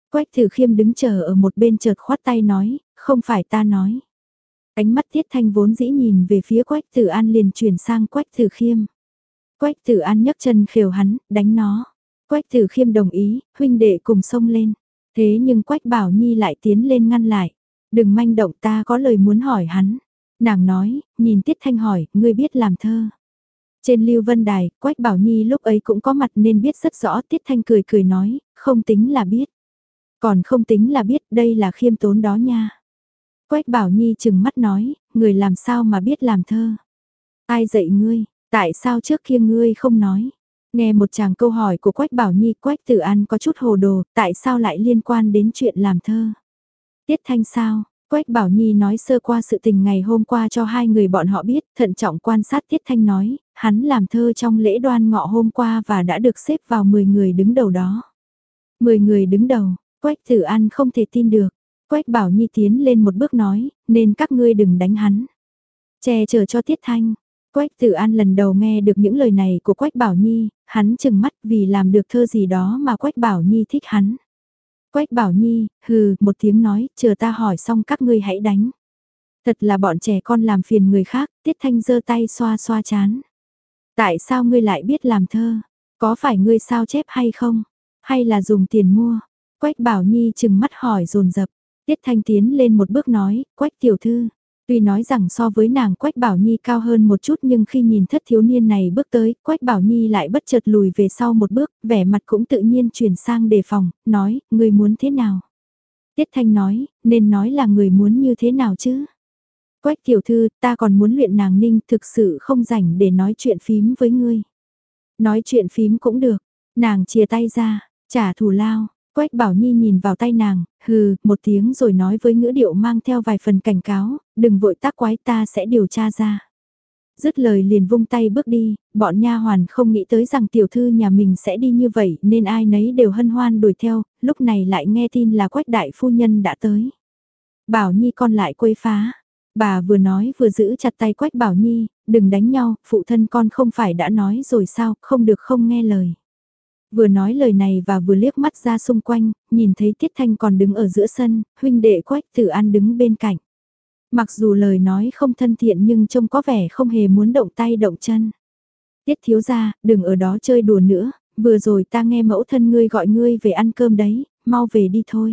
Quách Tử Khiêm đứng chờ ở một bên chợt khoát tay nói, không phải ta nói. Ánh mắt Tiết Thanh vốn dĩ nhìn về phía Quách Tử An liền chuyển sang Quách Tử Khiêm. Quách Tử An nhấc chân khều hắn, đánh nó. Quách Tử Khiêm đồng ý, huynh đệ cùng xông lên. Thế nhưng Quách Bảo Nhi lại tiến lên ngăn lại. Đừng manh động, ta có lời muốn hỏi hắn. Nàng nói, nhìn Tiết Thanh hỏi, ngươi biết làm thơ. Trên Lưu Vân Đài, Quách Bảo Nhi lúc ấy cũng có mặt nên biết rất rõ. Tiết Thanh cười cười nói, không tính là biết. Còn không tính là biết, đây là khiêm tốn đó nha. Quách Bảo Nhi chừng mắt nói, người làm sao mà biết làm thơ. Ai dạy ngươi, tại sao trước kia ngươi không nói. Nghe một chàng câu hỏi của Quách Bảo Nhi, Quách Tử An có chút hồ đồ, tại sao lại liên quan đến chuyện làm thơ. Tiết Thanh sao, Quách Bảo Nhi nói sơ qua sự tình ngày hôm qua cho hai người bọn họ biết, thận trọng quan sát Tiết Thanh nói, hắn làm thơ trong lễ đoan ngọ hôm qua và đã được xếp vào mười người đứng đầu đó. mười người đứng đầu, Quách Tử An không thể tin được. Quách Bảo Nhi tiến lên một bước nói, nên các ngươi đừng đánh hắn. Che chở cho Tiết Thanh. Quách Tử An lần đầu nghe được những lời này của Quách Bảo Nhi, hắn chừng mắt vì làm được thơ gì đó mà Quách Bảo Nhi thích hắn. Quách Bảo Nhi, hừ, một tiếng nói, chờ ta hỏi xong các ngươi hãy đánh. Thật là bọn trẻ con làm phiền người khác, Tiết Thanh giơ tay xoa xoa chán. Tại sao ngươi lại biết làm thơ? Có phải ngươi sao chép hay không? Hay là dùng tiền mua? Quách Bảo Nhi chừng mắt hỏi dồn dập. Tiết Thanh tiến lên một bước nói, Quách tiểu thư. Tuy nói rằng so với nàng Quách Bảo Nhi cao hơn một chút nhưng khi nhìn thất thiếu niên này bước tới, Quách Bảo Nhi lại bất chợt lùi về sau một bước, vẻ mặt cũng tự nhiên chuyển sang đề phòng, nói, người muốn thế nào? Tiết Thanh nói, nên nói là người muốn như thế nào chứ? Quách tiểu thư, ta còn muốn luyện nàng ninh, thực sự không rảnh để nói chuyện phím với ngươi. Nói chuyện phím cũng được, nàng chia tay ra, trả thù lao. Quách Bảo Nhi nhìn vào tay nàng, hừ, một tiếng rồi nói với ngữ điệu mang theo vài phần cảnh cáo, đừng vội tác quái ta sẽ điều tra ra. Dứt lời liền vung tay bước đi, bọn nha hoàn không nghĩ tới rằng tiểu thư nhà mình sẽ đi như vậy nên ai nấy đều hân hoan đuổi theo, lúc này lại nghe tin là Quách đại phu nhân đã tới. Bảo Nhi con lại quấy phá. Bà vừa nói vừa giữ chặt tay Quách Bảo Nhi, đừng đánh nhau, phụ thân con không phải đã nói rồi sao, không được không nghe lời. Vừa nói lời này và vừa liếc mắt ra xung quanh, nhìn thấy Tiết Thanh còn đứng ở giữa sân, huynh đệ Quách Tử An đứng bên cạnh. Mặc dù lời nói không thân thiện nhưng trông có vẻ không hề muốn động tay động chân. Tiết thiếu gia, đừng ở đó chơi đùa nữa, vừa rồi ta nghe mẫu thân ngươi gọi ngươi về ăn cơm đấy, mau về đi thôi.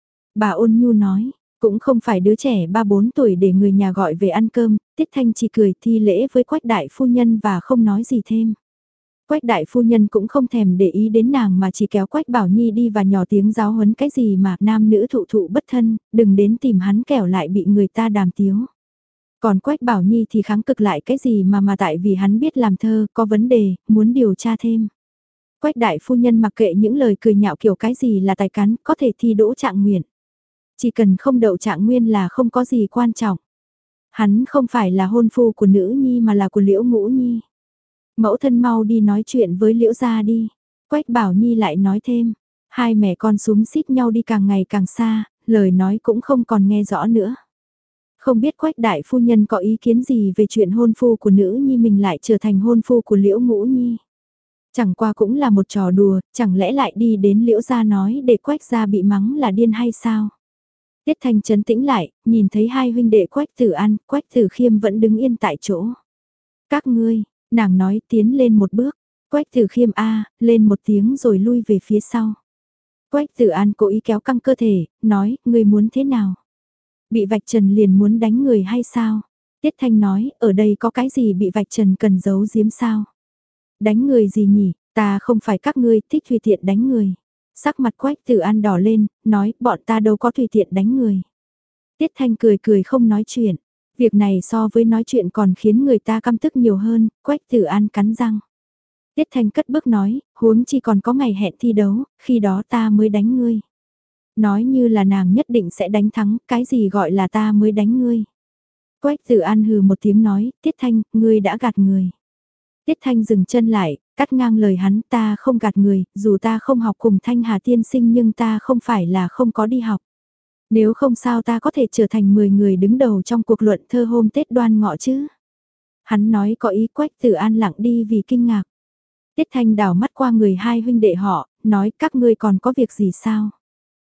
Bà ôn nhu nói, cũng không phải đứa trẻ ba bốn tuổi để người nhà gọi về ăn cơm, Tiết Thanh chỉ cười thi lễ với Quách đại phu nhân và không nói gì thêm. Quách đại phu nhân cũng không thèm để ý đến nàng mà chỉ kéo Quách Bảo Nhi đi và nhỏ tiếng giáo huấn cái gì mà nam nữ thụ thụ bất thân, đừng đến tìm hắn kẻo lại bị người ta đàm tiếu. Còn Quách Bảo Nhi thì kháng cực lại cái gì mà mà tại vì hắn biết làm thơ, có vấn đề, muốn điều tra thêm. Quách đại phu nhân mặc kệ những lời cười nhạo kiểu cái gì là tài cán, có thể thi đỗ trạng nguyên. Chỉ cần không đậu trạng nguyên là không có gì quan trọng. Hắn không phải là hôn phu của nữ nhi mà là của Liễu Ngũ Nhi. Mẫu thân mau đi nói chuyện với Liễu gia đi. Quách Bảo Nhi lại nói thêm. Hai mẹ con xúm xít nhau đi càng ngày càng xa, lời nói cũng không còn nghe rõ nữa. Không biết Quách đại phu nhân có ý kiến gì về chuyện hôn phu của nữ nhi mình lại trở thành hôn phu của Liễu Ngũ Nhi. Chẳng qua cũng là một trò đùa, chẳng lẽ lại đi đến Liễu gia nói để Quách gia bị mắng là điên hay sao? Tiết Thanh trấn tĩnh lại, nhìn thấy hai huynh đệ Quách Tử An, Quách Tử Khiêm vẫn đứng yên tại chỗ. Các ngươi, nàng nói tiến lên một bước, Quách Tử Khiêm a, lên một tiếng rồi lui về phía sau. Quách Tử An cố ý kéo căng cơ thể, nói, ngươi muốn thế nào? Bị vạch trần liền muốn đánh người hay sao? Tiết Thanh nói, ở đây có cái gì bị vạch trần cần giấu giếm sao? Đánh người gì nhỉ, ta không phải các ngươi thích tùy tiện đánh người. Sắc mặt Quách Tử An đỏ lên, nói, bọn ta đâu có tùy tiện đánh người. Tiết Thanh cười cười không nói chuyện. Việc này so với nói chuyện còn khiến người ta căm tức nhiều hơn, Quách Tử An cắn răng. Tiết Thanh cất bước nói, huống chi còn có ngày hẹn thi đấu, khi đó ta mới đánh ngươi. Nói như là nàng nhất định sẽ đánh thắng, cái gì gọi là ta mới đánh ngươi. Quách Tử An hừ một tiếng nói, Tiết Thanh, ngươi đã gạt người. Tiết Thanh dừng chân lại, cắt ngang lời hắn, ta không gạt người, dù ta không học cùng Thanh Hà tiên sinh nhưng ta không phải là không có đi học. Nếu không sao ta có thể trở thành mười người đứng đầu trong cuộc luận thơ hôm Tết Đoan Ngọ chứ. Hắn nói có ý. Quách Tử An lặng đi vì kinh ngạc. Tiết Thanh đảo mắt qua người hai huynh đệ họ, nói các ngươi còn có việc gì sao?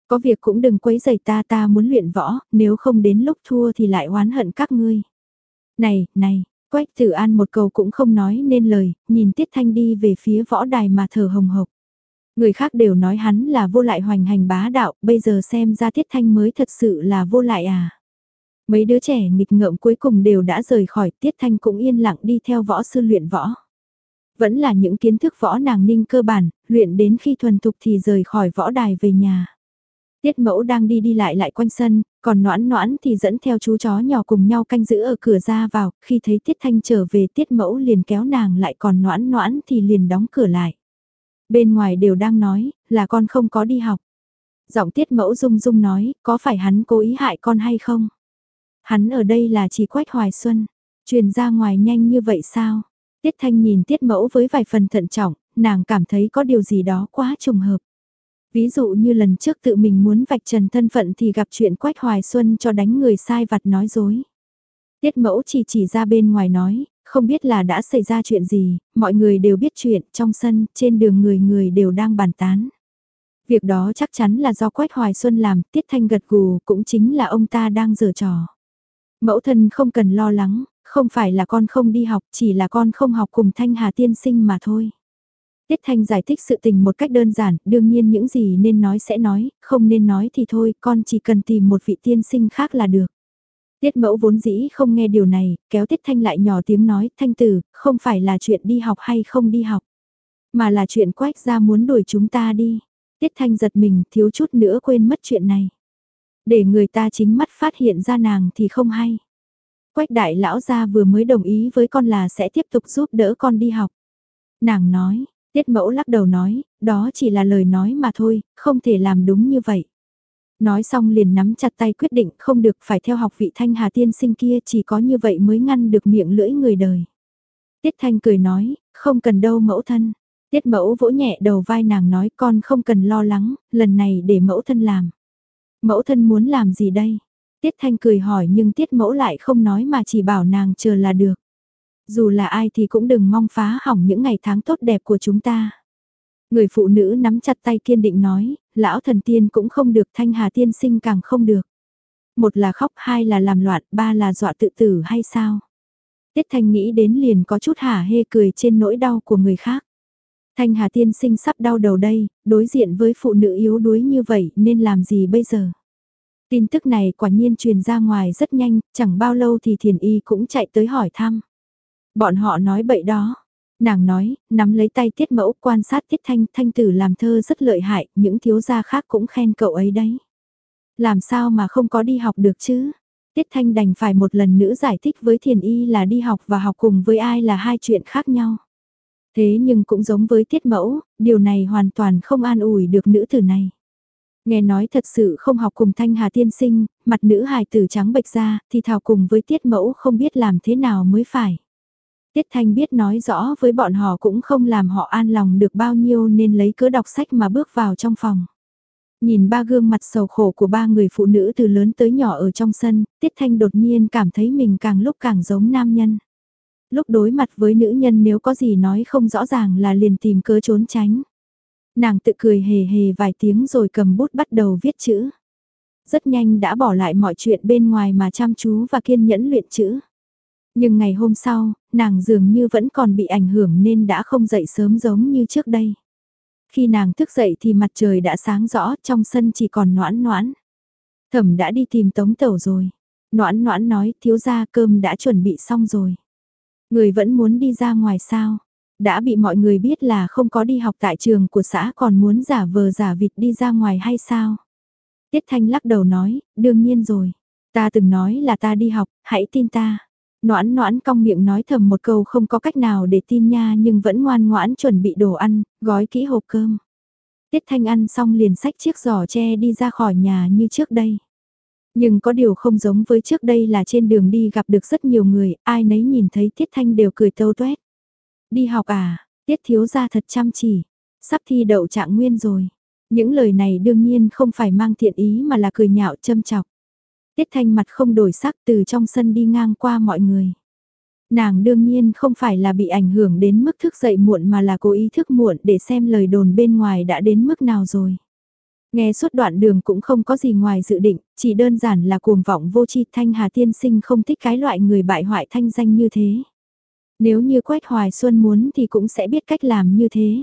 Có việc cũng đừng quấy rầy ta, ta muốn luyện võ, nếu không đến lúc thua thì lại oán hận các ngươi. Này, này, Quách Tử An một câu cũng không nói nên lời, nhìn Tiết Thanh đi về phía võ đài mà thở hồng hộc. Người khác đều nói hắn là vô lại hoành hành bá đạo, bây giờ xem ra Tiết Thanh mới thật sự là vô lại à. Mấy đứa trẻ nghịch ngợm cuối cùng đều đã rời khỏi, Tiết Thanh cũng yên lặng đi theo võ sư luyện võ. Vẫn là những kiến thức võ nàng ninh cơ bản, luyện đến khi thuần thục thì rời khỏi võ đài về nhà. Tiết Mẫu đang đi đi lại lại quanh sân, còn Noãn Noãn thì dẫn theo chú chó nhỏ cùng nhau canh giữ ở cửa ra vào, khi thấy Tiết Thanh trở về Tiết Mẫu liền kéo nàng lại, còn Noãn Noãn thì liền đóng cửa lại. Bên ngoài đều đang nói, là con không có đi học. Giọng Tiết Mẫu rung rung nói, có phải hắn cố ý hại con hay không? Hắn ở đây là chỉ Quách Hoài Xuân, truyền ra ngoài nhanh như vậy sao? Tiết Thanh nhìn Tiết Mẫu với vài phần thận trọng, nàng cảm thấy có điều gì đó quá trùng hợp. Ví dụ như lần trước tự mình muốn vạch trần thân phận thì gặp chuyện Quách Hoài Xuân cho đánh người sai vặt nói dối. Tiết Mẫu chỉ chỉ ra bên ngoài nói, không biết là đã xảy ra chuyện gì, mọi người đều biết chuyện, trong sân, trên đường người người đều đang bàn tán. Việc đó chắc chắn là do Quách Hoài Xuân làm, Tiết Thanh gật gù, cũng chính là ông ta đang giở trò. Mẫu thân không cần lo lắng, không phải là con không đi học, chỉ là con không học cùng Thanh Hà tiên sinh mà thôi. Tiết Thanh giải thích sự tình một cách đơn giản, đương nhiên những gì nên nói sẽ nói, không nên nói thì thôi, con chỉ cần tìm một vị tiên sinh khác là được. Tiết Mẫu vốn dĩ không nghe điều này, kéo Tiết Thanh lại nhỏ tiếng nói, Thanh tử, không phải là chuyện đi học hay không đi học, mà là chuyện Quách gia muốn đuổi chúng ta đi. Tiết Thanh giật mình, thiếu chút nữa quên mất chuyện này. Để người ta chính mắt phát hiện ra nàng thì không hay. Quách đại lão gia vừa mới đồng ý với con là sẽ tiếp tục giúp đỡ con đi học. Nàng nói, Tiết Mẫu lắc đầu nói, đó chỉ là lời nói mà thôi, không thể làm đúng như vậy. Nói xong liền nắm chặt tay quyết định không được phải theo học vị Thanh Hà tiên sinh kia, chỉ có như vậy mới ngăn được miệng lưỡi người đời. Tiết Thanh cười nói, không cần đâu mẫu thân. Tiết Mẫu vỗ nhẹ đầu vai nàng nói, con không cần lo lắng, lần này để mẫu thân làm. Mẫu thân muốn làm gì đây? Tiết Thanh cười hỏi nhưng Tiết Mẫu lại không nói mà chỉ bảo nàng chờ là được. Dù là ai thì cũng đừng mong phá hỏng những ngày tháng tốt đẹp của chúng ta. Người phụ nữ nắm chặt tay kiên định nói, lão thần tiên cũng không được, Thanh Hà tiên sinh càng không được. Một là khóc, hai là làm loạn, ba là dọa tự tử hay sao? Tiết Thanh nghĩ đến liền có chút hả hê cười trên nỗi đau của người khác. Thanh Hà tiên sinh sắp đau đầu đây, đối diện với phụ nữ yếu đuối như vậy nên làm gì bây giờ? Tin tức này quả nhiên truyền ra ngoài rất nhanh, chẳng bao lâu thì Thiền Y cũng chạy tới hỏi thăm. Bọn họ nói bậy đó. Nàng nói, nắm lấy tay Tiết Mẫu quan sát Tiết Thanh, Thanh tử làm thơ rất lợi hại, những thiếu gia khác cũng khen cậu ấy đấy. Làm sao mà không có đi học được chứ? Tiết Thanh đành phải một lần nữa giải thích với Thiền Y là đi học và học cùng với ai là hai chuyện khác nhau. Thế nhưng cũng giống với Tiết Mẫu, điều này hoàn toàn không an ủi được nữ tử này. Nghe nói thật sự không học cùng Thanh Hà tiên sinh, mặt nữ hài tử trắng bệch ra, thì thảo cùng với Tiết Mẫu không biết làm thế nào mới phải. Tiết Thanh biết nói rõ với bọn họ cũng không làm họ an lòng được bao nhiêu nên lấy cớ đọc sách mà bước vào trong phòng. Nhìn ba gương mặt sầu khổ của ba người phụ nữ từ lớn tới nhỏ ở trong sân, Tiết Thanh đột nhiên cảm thấy mình càng lúc càng giống nam nhân. Lúc đối mặt với nữ nhân nếu có gì nói không rõ ràng là liền tìm cớ trốn tránh. Nàng tự cười hề hề vài tiếng rồi cầm bút bắt đầu viết chữ. Rất nhanh đã bỏ lại mọi chuyện bên ngoài mà chăm chú và kiên nhẫn luyện chữ. Nhưng ngày hôm sau, nàng dường như vẫn còn bị ảnh hưởng nên đã không dậy sớm giống như trước đây. Khi nàng thức dậy thì mặt trời đã sáng rõ, trong sân chỉ còn Noãn Noãn. Thẩm đã đi tìm Tống Tẩu rồi. Noãn Noãn nói, thiếu gia cơm đã chuẩn bị xong rồi. Người vẫn muốn đi ra ngoài sao? Đã bị mọi người biết là không có đi học tại trường của xã còn muốn giả vờ giả vịt đi ra ngoài hay sao? Tiết Thanh lắc đầu nói, đương nhiên rồi. Ta từng nói là ta đi học, hãy tin ta. Noãn Noãn cong miệng nói thầm một câu không có cách nào để tin nha nhưng vẫn ngoan ngoãn chuẩn bị đồ ăn, gói kỹ hộp cơm. Tiết Thanh ăn xong liền xách chiếc giỏ tre đi ra khỏi nhà như trước đây. Nhưng có điều không giống với trước đây là trên đường đi gặp được rất nhiều người, ai nấy nhìn thấy Tiết Thanh đều cười tâu tuét. Đi học à, Tiết thiếu gia thật chăm chỉ, sắp thi đậu trạng nguyên rồi. Những lời này đương nhiên không phải mang thiện ý mà là cười nhạo châm chọc. Tiết Thanh mặt không đổi sắc từ trong sân đi ngang qua mọi người. Nàng đương nhiên không phải là bị ảnh hưởng đến mức thức dậy muộn mà là cố ý thức muộn để xem lời đồn bên ngoài đã đến mức nào rồi. Nghe suốt đoạn đường cũng không có gì ngoài dự định, chỉ đơn giản là cuồng vọng vô tri. Thanh Hà tiên sinh không thích cái loại người bại hoại thanh danh như thế. Nếu như Quách Hoài Xuân muốn thì cũng sẽ biết cách làm như thế.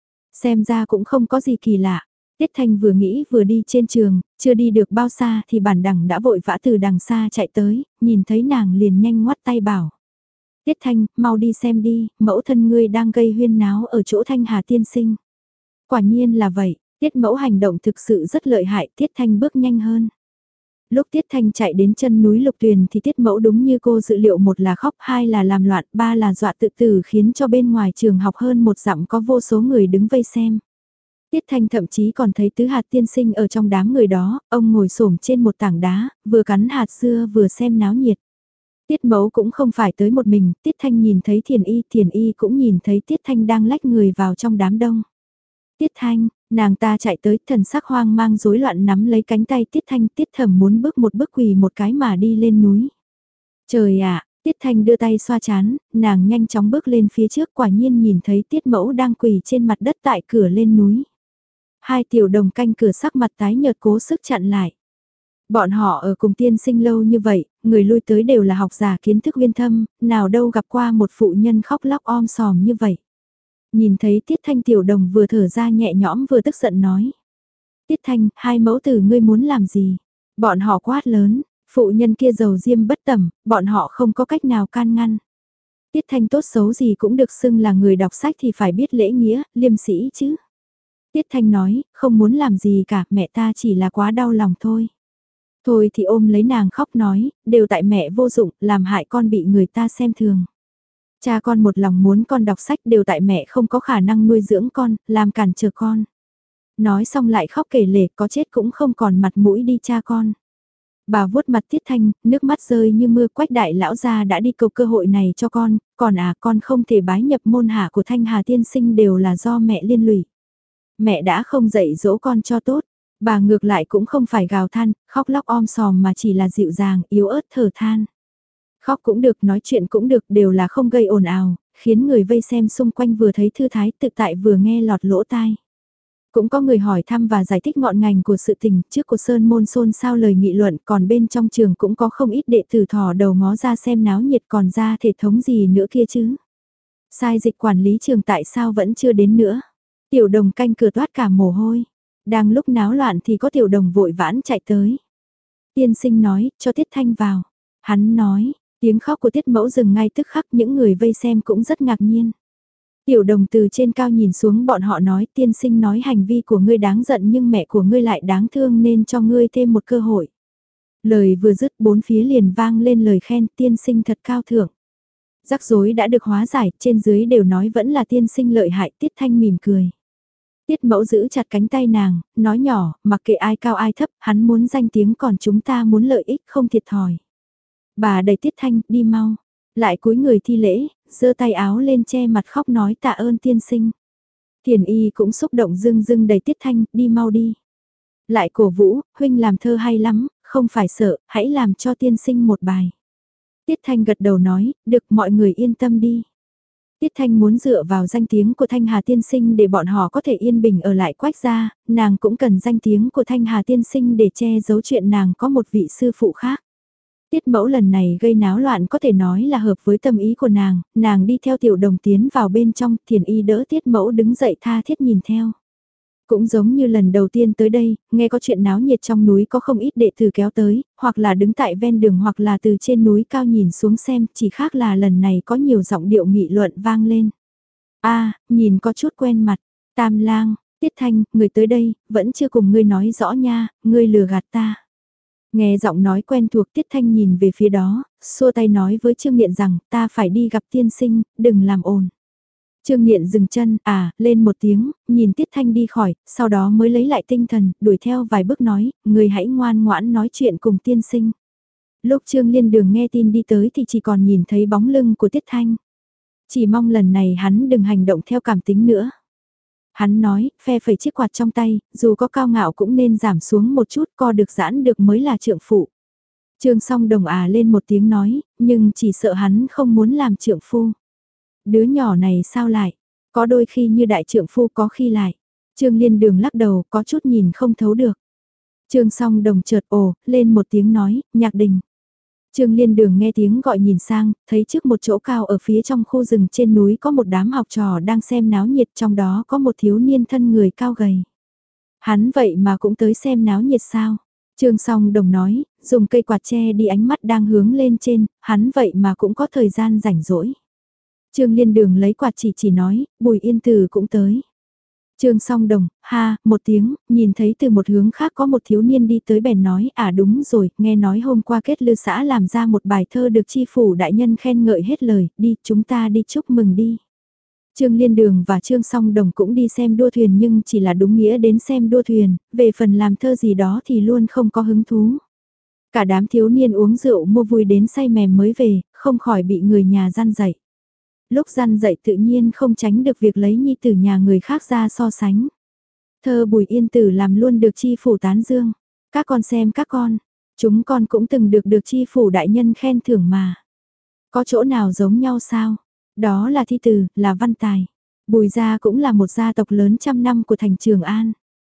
Xem ra cũng không có gì kỳ lạ. Tiết Thanh vừa nghĩ vừa đi trên trường, chưa đi được bao xa thì bản đẳng đã vội vã từ đằng xa chạy tới, nhìn thấy nàng liền nhanh ngoắt tay bảo. Tiết Thanh, mau đi xem đi, mẫu thân ngươi đang gây huyên náo ở chỗ Thanh Hà tiên sinh. Quả nhiên là vậy, Tiết mẫu hành động thực sự rất lợi hại, Tiết Thanh bước nhanh hơn. Lúc Tiết Thanh chạy đến chân núi Lục Tuyền thì Tiết mẫu đúng như cô dự liệu, một là khóc, hai là làm loạn, ba là dọa tự tử, khiến cho bên ngoài trường học hơn một dặm có vô số người đứng vây xem. Tiết Thanh thậm chí còn thấy Tứ Hạt tiên sinh ở trong đám người đó, ông ngồi xổm trên một tảng đá, vừa cắn hạt dưa vừa xem náo nhiệt. Tiết mẫu cũng không phải tới một mình, Tiết Thanh nhìn thấy Thiền Y, Thiền Y cũng nhìn thấy Tiết Thanh đang lách người vào trong đám đông. Tiết Thanh, nàng ta chạy tới, thần sắc hoang mang rối loạn nắm lấy cánh tay Tiết Thanh. Tiết Thẩm muốn bước một bước quỳ một cái mà đi lên núi. Trời ạ, Tiết Thanh đưa tay xoa chán, nàng nhanh chóng bước lên phía trước, quả nhiên nhìn thấy Tiết mẫu đang quỳ trên mặt đất tại cửa lên núi. Hai tiểu đồng canh cửa sắc mặt tái nhợt cố sức chặn lại. Bọn họ ở cùng tiên sinh lâu như vậy, người lui tới đều là học giả kiến thức uyên thâm, nào đâu gặp qua một phụ nhân khóc lóc om sòm như vậy. Nhìn thấy Tiết Thanh tiểu đồng vừa thở ra nhẹ nhõm vừa tức giận nói. Tiết Thanh, hai mẫu tử ngươi muốn làm gì? Bọn họ quát lớn, phụ nhân kia giàu diêm bất tẩm, bọn họ không có cách nào can ngăn. Tiết Thanh tốt xấu gì cũng được xưng là người đọc sách thì phải biết lễ nghĩa, liêm sĩ chứ. Tiết Thanh nói, không muốn làm gì cả, mẹ ta chỉ là quá đau lòng thôi. Thôi thì ôm lấy nàng khóc nói, đều tại mẹ vô dụng, làm hại con bị người ta xem thường. Cha con một lòng muốn con đọc sách, đều tại mẹ không có khả năng nuôi dưỡng con, làm cản trở con. Nói xong lại khóc kể lể, có chết cũng không còn mặt mũi đi cha con. Bà vuốt mặt Tiết Thanh, nước mắt rơi như mưa. Quách đại lão gia đã đi cầu cơ hội này cho con, còn à con không thể bái nhập môn hạ của Thanh Hà tiên sinh đều là do mẹ liên lụy. Mẹ đã không dạy dỗ con cho tốt, bà ngược lại cũng không phải gào than, khóc lóc om sòm mà chỉ là dịu dàng, yếu ớt thở than. Khóc cũng được, nói chuyện cũng được, đều là không gây ồn ào, khiến người vây xem xung quanh vừa thấy thư thái tự tại vừa nghe lọt lỗ tai. Cũng có người hỏi thăm và giải thích ngọn ngành của sự tình, trước của Sơn Môn xôn xao lời nghị luận, còn bên trong trường cũng có không ít đệ tử thò đầu ngó ra xem náo nhiệt, còn ra thể thống gì nữa kia chứ. Sai dịch quản lý trường tại sao vẫn chưa đến nữa. Tiểu đồng canh cửa toát cả mồ hôi. Đang lúc náo loạn thì có tiểu đồng vội vãn chạy tới. Tiên sinh nói, cho Tiết Thanh vào. Hắn nói, tiếng khóc của Tiết mẫu dừng ngay tức khắc, những người vây xem cũng rất ngạc nhiên. Tiểu đồng từ trên cao nhìn xuống bọn họ nói, tiên sinh nói hành vi của ngươi đáng giận nhưng mẹ của ngươi lại đáng thương nên cho ngươi thêm một cơ hội. Lời vừa dứt bốn phía liền vang lên lời khen, tiên sinh thật cao thượng. Rắc rối đã được hóa giải, trên dưới đều nói vẫn là tiên sinh lợi hại. Tiết Thanh mỉm cười. Tiết mẫu giữ chặt cánh tay nàng, nói nhỏ, mặc kệ ai cao ai thấp, hắn muốn danh tiếng còn chúng ta muốn lợi ích không thiệt thòi. Bà đẩy Tiết Thanh, đi mau. Lại cúi người thi lễ, giơ tay áo lên che mặt khóc nói tạ ơn tiên sinh. Thiền Y cũng xúc động dưng dưng đẩy Tiết Thanh, đi mau đi. Lại cổ vũ, huynh làm thơ hay lắm, không phải sợ, hãy làm cho tiên sinh một bài. Tiết Thanh gật đầu nói, được mọi người yên tâm đi. Tiết Thanh muốn dựa vào danh tiếng của Thanh Hà tiên sinh để bọn họ có thể yên bình ở lại Quách gia, nàng cũng cần danh tiếng của Thanh Hà tiên sinh để che giấu chuyện nàng có một vị sư phụ khác. Tiết mẫu lần này gây náo loạn có thể nói là hợp với tâm ý của nàng, nàng đi theo tiểu đồng tiến vào bên trong, Thiền Y đỡ Tiết mẫu đứng dậy tha thiết nhìn theo. Cũng giống như lần đầu tiên tới đây, nghe có chuyện náo nhiệt trong núi có không ít đệ tử kéo tới, hoặc là đứng tại ven đường hoặc là từ trên núi cao nhìn xuống xem, chỉ khác là lần này có nhiều giọng điệu nghị luận vang lên. A, nhìn có chút quen mặt, Tam Lang, Tiết Thanh, người tới đây, vẫn chưa cùng ngươi nói rõ nha, ngươi lừa gạt ta. Nghe giọng nói quen thuộc Tiết Thanh nhìn về phía đó, xua tay nói với Trương Nghiện rằng ta phải đi gặp tiên sinh, đừng làm ồn. Trương Nghiện dừng chân, à, lên một tiếng, nhìn Tiết Thanh đi khỏi, sau đó mới lấy lại tinh thần, đuổi theo vài bước nói, người hãy ngoan ngoãn nói chuyện cùng tiên sinh. Lúc Trương Liên Đường nghe tin đi tới thì chỉ còn nhìn thấy bóng lưng của Tiết Thanh. Chỉ mong lần này hắn đừng hành động theo cảm tính nữa. Hắn nói, phe phẩy chiếc quạt trong tay, dù có cao ngạo cũng nên giảm xuống một chút, co được giãn được mới là trượng phụ. Trương Song Đồng à lên một tiếng nói, nhưng chỉ sợ hắn không muốn làm trượng phu. Đứa nhỏ này sao lại, có đôi khi như đại trượng phu có khi lại. Trương Liên Đường lắc đầu có chút nhìn không thấu được. Trương Song Đồng chợt ồ, lên một tiếng nói, Nhạc Đình. Trương Liên Đường nghe tiếng gọi nhìn sang, thấy trước một chỗ cao ở phía trong khu rừng trên núi có một đám học trò đang xem náo nhiệt, trong đó có một thiếu niên thân người cao gầy. Hắn vậy mà cũng tới xem náo nhiệt sao? Trương Song Đồng nói, dùng cây quạt che đi ánh mắt đang hướng lên trên, hắn vậy mà cũng có thời gian rảnh rỗi. Trương Liên Đường lấy quạt chỉ chỉ nói, Bùi Yên Từ cũng tới. Trương Song Đồng, ha, một tiếng, nhìn thấy từ một hướng khác có một thiếu niên đi tới bèn nói, à đúng rồi, nghe nói hôm qua kết lư xã làm ra một bài thơ được chi phủ đại nhân khen ngợi hết lời, đi, chúng ta đi chúc mừng đi. Trương Liên Đường và Trương Song Đồng cũng đi xem đua thuyền nhưng chỉ là đúng nghĩa đến xem đua thuyền, về phần làm thơ gì đó thì luôn không có hứng thú. Cả đám thiếu niên uống rượu mua vui đến say mềm mới về, không khỏi bị người nhà gian dậy. Lúc gian dậy tự nhiên không tránh được việc lấy nhi tử nhà người khác ra so sánh. Thơ Bùi Yên Tử làm luôn được chi phủ tán dương. Các con xem các con, chúng con cũng từng được được chi phủ đại nhân khen thưởng mà. Có chỗ nào giống nhau sao? Đó là thi từ, là văn tài. Bùi gia cũng là một gia tộc lớn trăm năm của thành Trường An.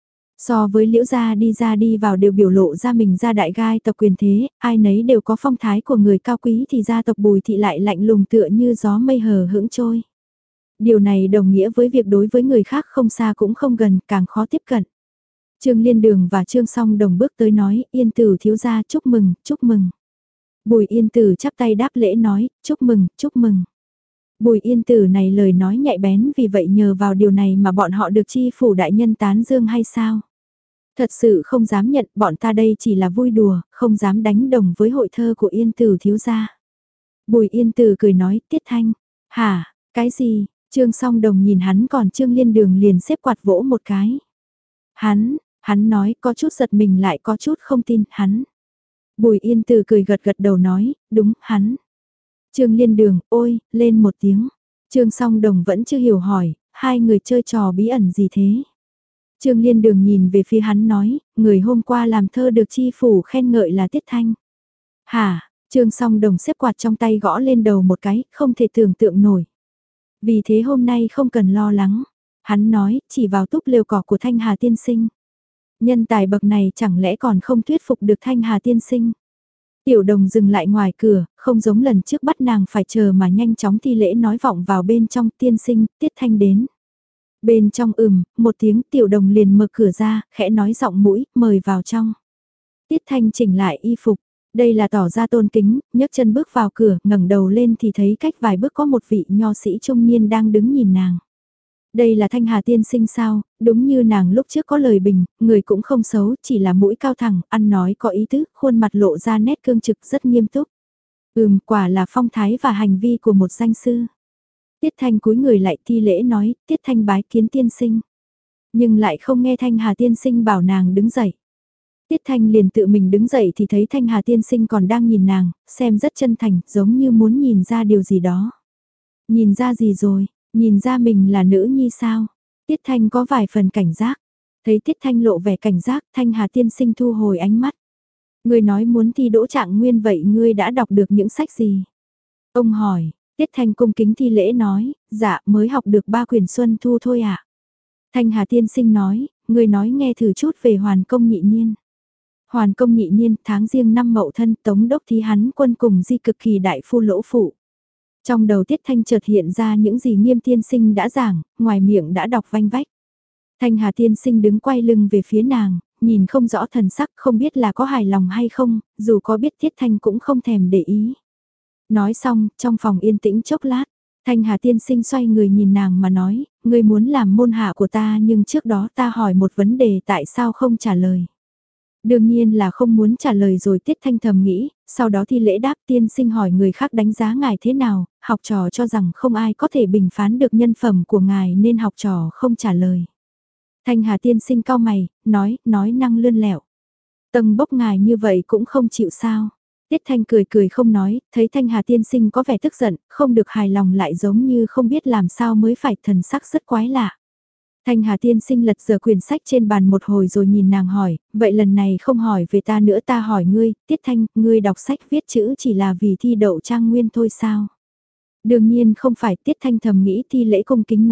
So với Liễu gia đi ra đi vào đều biểu lộ ra mình ra đại gai tộc quyền thế, ai nấy đều có phong thái của người cao quý thì gia tộc Bùi thị lại lạnh lùng tựa như gió mây hờ hững trôi. Điều này đồng nghĩa với việc đối với người khác không xa cũng không gần, càng khó tiếp cận. Trương Liên Đường và Trương Song Đồng bước tới nói, Yên Tử thiếu gia chúc mừng, chúc mừng. Bùi Yên Tử chắp tay đáp lễ nói, chúc mừng, chúc mừng. Bùi Yên Tử này lời nói nhạy bén vì vậy nhờ vào điều này mà bọn họ được chi phủ đại nhân tán dương hay sao? Thật sự không dám nhận bọn ta đây chỉ là vui đùa, không dám đánh đồng với hội thơ của Yên Tử thiếu gia. Bùi Yên Tử cười nói, Tiết Thanh, hả, cái gì? Trương Song Đồng nhìn hắn còn Trương Liên Đường liền xếp quạt vỗ một cái. Hắn, hắn nói có chút giật mình lại có chút không tin, hắn. Bùi Yên Tử cười gật gật đầu nói, đúng, hắn. Trương Liên Đường, ôi, lên một tiếng. Trương Song Đồng vẫn chưa hiểu hỏi, hai người chơi trò bí ẩn gì thế? Trương Liên Đường nhìn về phía hắn nói, người hôm qua làm thơ được chi phủ khen ngợi là Tiết Thanh. Hả, Trương Song Đồng xếp quạt trong tay gõ lên đầu một cái, không thể tưởng tượng nổi. Vì thế hôm nay không cần lo lắng. Hắn nói, chỉ vào túp lều cỏ của Thanh Hà tiên sinh. Nhân tài bậc này chẳng lẽ còn không thuyết phục được Thanh Hà tiên sinh. Tiểu Đồng dừng lại ngoài cửa, không giống lần trước bắt nàng phải chờ mà nhanh chóng thi lễ nói vọng vào bên trong tiên sinh, Tiết Thanh đến. Bên trong ừm, một tiếng Tiểu Đồng liền mở cửa ra, khẽ nói giọng mũi, mời vào trong. Tiết Thanh chỉnh lại y phục, đây là tỏ ra tôn kính, nhấc chân bước vào cửa, ngẩng đầu lên thì thấy cách vài bước có một vị nho sĩ trung niên đang đứng nhìn nàng. Đây là Thanh Hà tiên sinh sao, đúng như nàng lúc trước có lời bình, người cũng không xấu, chỉ là mũi cao thẳng, ăn nói có ý tứ, khuôn mặt lộ ra nét cương trực rất nghiêm túc. Ừm, quả là phong thái và hành vi của một danh sư. Tiết Thanh cúi người lại thi lễ nói, Tiết Thanh bái kiến tiên sinh. Nhưng lại không nghe Thanh Hà tiên sinh bảo nàng đứng dậy. Tiết Thanh liền tự mình đứng dậy thì thấy Thanh Hà tiên sinh còn đang nhìn nàng, xem rất chân thành, giống như muốn nhìn ra điều gì đó. Nhìn ra gì rồi? Nhìn ra mình là nữ nhi sao? Tiết Thanh có vài phần cảnh giác. Thấy Tiết Thanh lộ vẻ cảnh giác, Thanh Hà tiên sinh thu hồi ánh mắt. Ngươi nói muốn thi đỗ trạng nguyên vậy ngươi đã đọc được những sách gì? Ông hỏi, Tiết Thanh cung kính thi lễ nói, dạ mới học được ba quyển Xuân Thu thôi ạ. À? Thanh Hà tiên sinh nói, ngươi nói nghe thử chút về Hoàn Công Nhị Niên. Hoàn Công Nhị Niên tháng riêng năm Mậu Thân Tống Đốc Thí hắn quân cùng di cực kỳ đại phu lỗ phụ. Trong đầu Tiết Thanh chợt hiện ra những gì Nghiêm tiên sinh đã giảng, ngoài miệng đã đọc vanh vách. Thanh Hà tiên sinh đứng quay lưng về phía nàng, nhìn không rõ thần sắc không biết là có hài lòng hay không, dù có biết Tiết Thanh cũng không thèm để ý. Nói xong, trong phòng yên tĩnh chốc lát, Thanh Hà tiên sinh xoay người nhìn nàng mà nói, ngươi muốn làm môn hạ của ta nhưng trước đó ta hỏi một vấn đề tại sao không trả lời. Đương nhiên là không muốn trả lời rồi Tiết Thanh thầm nghĩ, sau đó thi lễ đáp tiên sinh hỏi người khác đánh giá ngài thế nào, học trò cho rằng không ai có thể bình phán được nhân phẩm của ngài nên học trò không trả lời. Thanh Hà tiên sinh cau mày, nói, nói năng lươn lẹo. Tầng bốc ngài như vậy cũng không chịu sao. Tiết Thanh cười cười không nói, thấy Thanh Hà tiên sinh có vẻ tức giận, không được hài lòng lại giống như không biết làm sao mới phải thần sắc rất quái lạ. Thanh Hà tiên sinh lật dở quyển sách trên bàn một hồi rồi nhìn nàng hỏi, vậy lần này không hỏi về ta nữa ta hỏi ngươi, Tiết Thanh, ngươi đọc sách viết chữ chỉ là vì thi đậu trang nguyên thôi sao? Đương nhiên không phải Tiết Thanh thầm nghĩ thi lễ cung kính nói,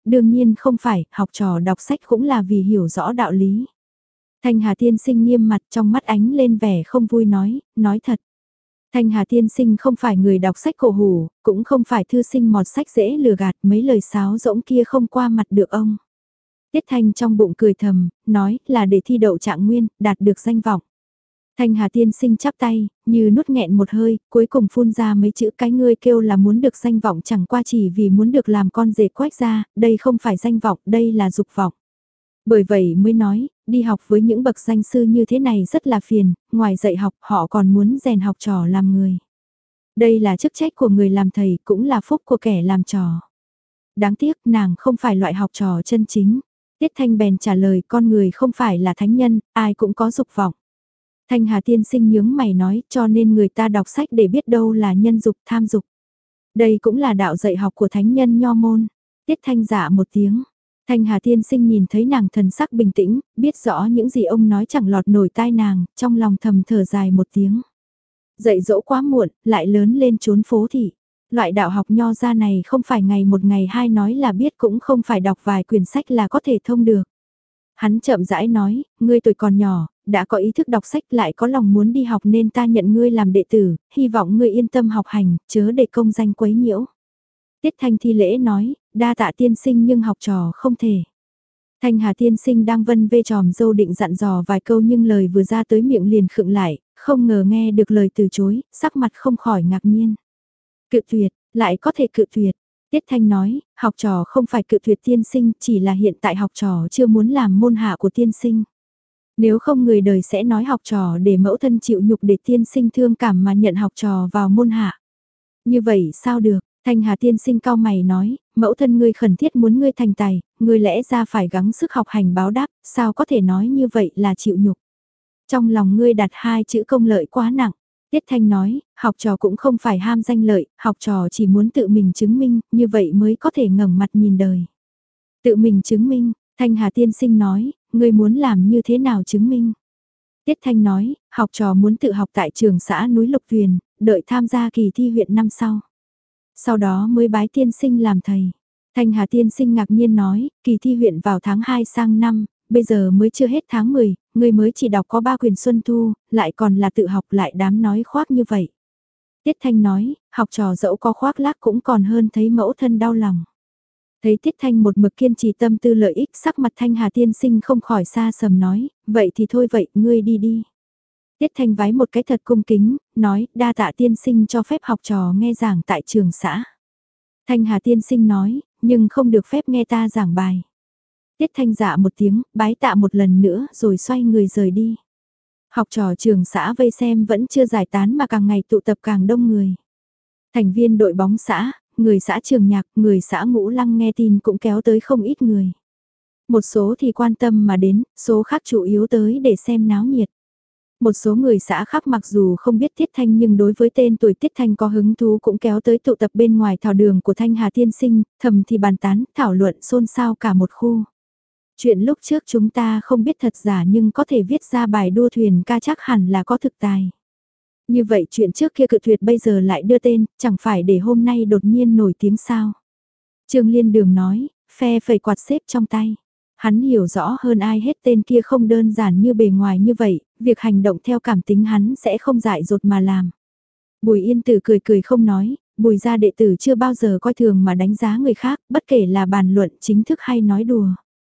đương nhiên không phải, học trò đọc sách cũng là vì hiểu rõ đạo lý. Thanh Hà tiên sinh nghiêm mặt trong mắt ánh lên vẻ không vui nói, nói thật. Thanh Hà tiên sinh không phải người đọc sách cổ hủ, cũng không phải thư sinh mọt sách dễ lừa gạt, mấy lời sáo rỗng kia không qua mặt được ông. Tiết Thanh trong bụng cười thầm, nói là để thi đậu trạng nguyên, đạt được danh vọng. Thanh Hà tiên sinh chắp tay, như nuốt nghẹn một hơi, cuối cùng phun ra mấy chữ cái ngươi kêu là muốn được danh vọng chẳng qua chỉ vì muốn được làm con rể Quách gia, đây không phải danh vọng, đây là dục vọng. Bởi vậy mới nói, đi học với những bậc danh sư như thế này rất là phiền, ngoài dạy học họ còn muốn rèn học trò làm người. Đây là chức trách của người làm thầy, cũng là phúc của kẻ làm trò. Đáng tiếc nàng không phải loại học trò chân chính. Tiết Thanh bèn trả lời con người không phải là thánh nhân, ai cũng có dục vọng. Thanh Hà tiên sinh nhướng mày nói cho nên người ta đọc sách để biết đâu là nhân dục tham dục. Đây cũng là đạo dạy học của thánh nhân nho môn. Tiết Thanh dạ một tiếng. Thanh Hà tiên sinh nhìn thấy nàng thần sắc bình tĩnh, biết rõ những gì ông nói chẳng lọt nổi tai nàng, trong lòng thầm thở dài một tiếng. Dạy dỗ quá muộn, lại lớn lên trốn phố thị. Loại đạo học nho ra này không phải ngày một ngày hai nói là biết cũng không phải đọc vài quyển sách là có thể thông được. Hắn chậm rãi nói, ngươi tuổi còn nhỏ, đã có ý thức đọc sách lại có lòng muốn đi học nên ta nhận ngươi làm đệ tử, hy vọng ngươi yên tâm học hành, chớ để công danh quấy nhiễu. Tiết Thanh thi lễ nói, đa tạ tiên sinh nhưng học trò không thể. Thanh Hà tiên sinh đang vân vê tròm dâu định dặn dò vài câu nhưng lời vừa ra tới miệng liền khựng lại, không ngờ nghe được lời từ chối, sắc mặt không khỏi ngạc nhiên. Cự tuyệt, lại có thể cự tuyệt. Tiết Thanh nói, học trò không phải cự tuyệt tiên sinh, chỉ là hiện tại học trò chưa muốn làm môn hạ của tiên sinh. Nếu không người đời sẽ nói học trò để mẫu thân chịu nhục để tiên sinh thương cảm mà nhận học trò vào môn hạ. Như vậy sao được? Thanh Hà tiên sinh cao mày nói, mẫu thân ngươi khẩn thiết muốn ngươi thành tài, ngươi lẽ ra phải gắng sức học hành báo đáp, sao có thể nói như vậy là chịu nhục. Trong lòng ngươi đặt hai chữ công lợi quá nặng. Tiết Thanh nói, học trò cũng không phải ham danh lợi, học trò chỉ muốn tự mình chứng minh, như vậy mới có thể ngẩng mặt nhìn đời. Tự mình chứng minh, Thanh Hà tiên sinh nói, ngươi muốn làm như thế nào chứng minh? Tiết Thanh nói, học trò muốn tự học tại trường xã núi Lục Tuyền, đợi tham gia kỳ thi huyện năm sau. Sau đó mới bái tiên sinh làm thầy. Thanh Hà tiên sinh ngạc nhiên nói, kỳ thi huyện vào tháng hai sang năm, bây giờ mới chưa hết tháng mười, người mới chỉ đọc có ba quyền Xuân Thu, lại còn là tự học lại đám nói khoác như vậy. Tiết Thanh nói, học trò dẫu có khoác lác cũng còn hơn thấy mẫu thân đau lòng. Thấy Tiết Thanh một mực kiên trì tâm tư lợi ích, sắc mặt Thanh Hà tiên sinh không khỏi xa sầm nói, vậy thì thôi vậy, ngươi đi đi. Tiết Thanh vái một cái thật cung kính, nói, đa tạ tiên sinh cho phép học trò nghe giảng tại trường xã. Thanh Hà tiên sinh nói, nhưng không được phép nghe ta giảng bài. Tiết Thanh dạ một tiếng, bái tạ một lần nữa rồi xoay người rời đi. Học trò trường xã vây xem vẫn chưa giải tán mà càng ngày tụ tập càng đông người. Thành viên đội bóng xã, người xã Trường Nhạc, người xã Ngũ Lăng nghe tin cũng kéo tới không ít người. Một số thì quan tâm mà đến, số khác chủ yếu tới để xem náo nhiệt. Một số người xã khác mặc dù không biết Tiết Thanh nhưng đối với tên tuổi Tiết Thanh có hứng thú cũng kéo tới tụ tập bên ngoài thảo đường của Thanh Hà tiên sinh, thầm thì bàn tán, thảo luận xôn xao cả một khu. Chuyện lúc trước chúng ta không biết thật giả nhưng có thể viết ra bài đua thuyền ca chắc hẳn là có thực tài. Như vậy chuyện trước kia cự tuyệt bây giờ lại đưa tên, chẳng phải để hôm nay đột nhiên nổi tiếng sao. Trương Liên Đường nói, phe phẩy quạt xếp trong tay. Hắn hiểu rõ hơn ai hết tên kia không đơn giản như bề ngoài như vậy, việc hành động theo cảm tính hắn sẽ không dại dột mà làm. Bùi Yên Tử cười cười không nói, Bùi gia đệ tử chưa bao giờ coi thường mà đánh giá người khác, bất kể là bàn luận chính thức hay nói đùa.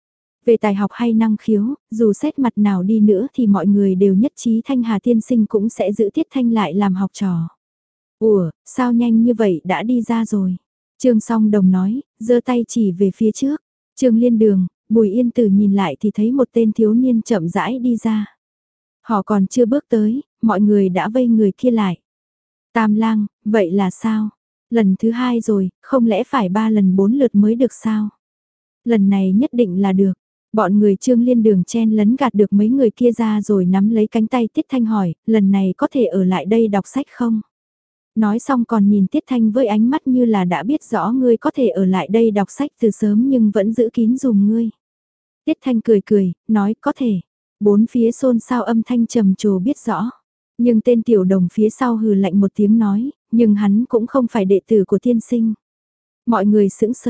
Về tài học hay năng khiếu, dù xét mặt nào đi nữa thì mọi người đều nhất trí Thanh Hà tiên sinh cũng sẽ giữ Tiết Thanh lại làm học trò. Ủa, sao nhanh như vậy đã đi ra rồi? Trương Song Đồng nói, giơ tay chỉ về phía trước. Trương Liên Đường, Bùi Yên Tử nhìn lại thì thấy một tên thiếu niên chậm rãi đi ra. Họ còn chưa bước tới, mọi người đã vây người kia lại. Tam Lang, vậy là sao? Lần thứ hai rồi, không lẽ phải ba lần bốn lượt mới được sao? Lần này nhất định là được. Bọn người Trương Liên Đường chen lấn gạt được mấy người kia ra rồi nắm lấy cánh tay Tiết Thanh hỏi, lần này có thể ở lại đây đọc sách không? Nói xong còn nhìn Tiết Thanh với ánh mắt như là đã biết rõ ngươi có thể ở lại đây đọc sách từ sớm nhưng vẫn giữ kín dùm ngươi. Tiết Thanh cười cười, nói có thể. Bốn phía xôn xao âm thanh trầm trồ biết rõ. Nhưng tên tiểu đồng phía sau hừ lạnh một tiếng nói, nhưng hắn cũng không phải đệ tử của tiên sinh. Mọi người sững sờ.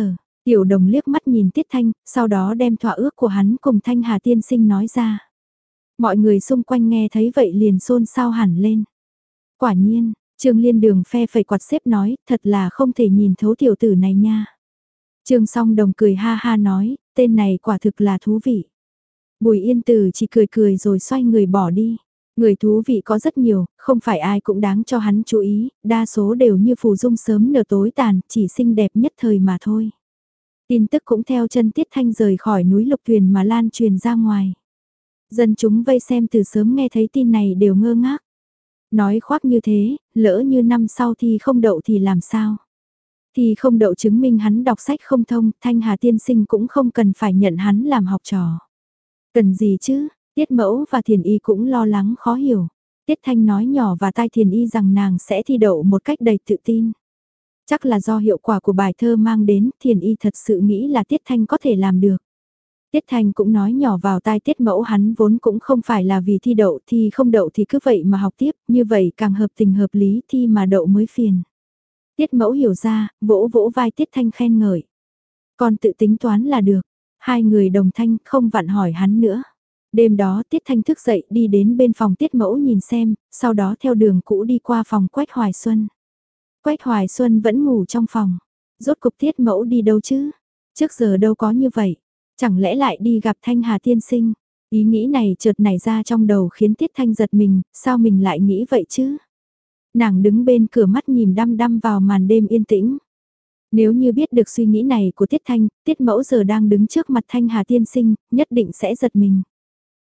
Tiểu đồng liếc mắt nhìn Tiết Thanh, sau đó đem thỏa ước của hắn cùng Thanh Hà tiên sinh nói ra. Mọi người xung quanh nghe thấy vậy liền xôn xao hẳn lên. Quả nhiên, Trương Liên Đường phe phẩy quạt xếp nói, thật là không thể nhìn thấu tiểu tử này nha. Trương Song Đồng cười ha ha nói, tên này quả thực là thú vị. Bùi Yên Tử chỉ cười cười rồi xoay người bỏ đi. Người thú vị có rất nhiều, không phải ai cũng đáng cho hắn chú ý, đa số đều như phù dung sớm nở tối tàn, chỉ xinh đẹp nhất thời mà thôi. Tin tức cũng theo chân Tiết Thanh rời khỏi núi Lục Tuyền mà lan truyền ra ngoài. Dân chúng vây xem từ sớm nghe thấy tin này đều ngơ ngác. Nói khoác như thế, lỡ như năm sau thì không đậu thì làm sao? Thì không đậu chứng minh hắn đọc sách không thông, Thanh Hà tiên sinh cũng không cần phải nhận hắn làm học trò. Cần gì chứ? Tiết Mẫu và Thiền Y cũng lo lắng khó hiểu. Tiết Thanh nói nhỏ và tai Thiền Y rằng nàng sẽ thi đậu một cách đầy tự tin. Chắc là do hiệu quả của bài thơ mang đến, Thiền Y thật sự nghĩ là Tiết Thanh có thể làm được. Tiết Thanh cũng nói nhỏ vào tai Tiết Mẫu hắn vốn cũng không phải là vì thi đậu, thì không đậu thì cứ vậy mà học tiếp, như vậy càng hợp tình hợp lý, thi mà đậu mới phiền. Tiết Mẫu hiểu ra, vỗ vỗ vai Tiết Thanh khen ngợi. Con tự tính toán là được, hai người đồng thanh không vặn hỏi hắn nữa. Đêm đó Tiết Thanh thức dậy đi đến bên phòng Tiết Mẫu nhìn xem, sau đó theo đường cũ đi qua phòng Quách Hoài Xuân. Quách Hoài Xuân vẫn ngủ trong phòng. Rốt cục Tiết Mẫu đi đâu chứ? Trước giờ đâu có như vậy. Chẳng lẽ lại đi gặp Thanh Hà tiên sinh? Ý nghĩ này chợt nảy ra trong đầu khiến Tiết Thanh giật mình, sao mình lại nghĩ vậy chứ? Nàng đứng bên cửa mắt nhìn đăm đăm vào màn đêm yên tĩnh. Nếu như biết được suy nghĩ này của Tiết Thanh, Tiết Mẫu giờ đang đứng trước mặt Thanh Hà tiên sinh, nhất định sẽ giật mình.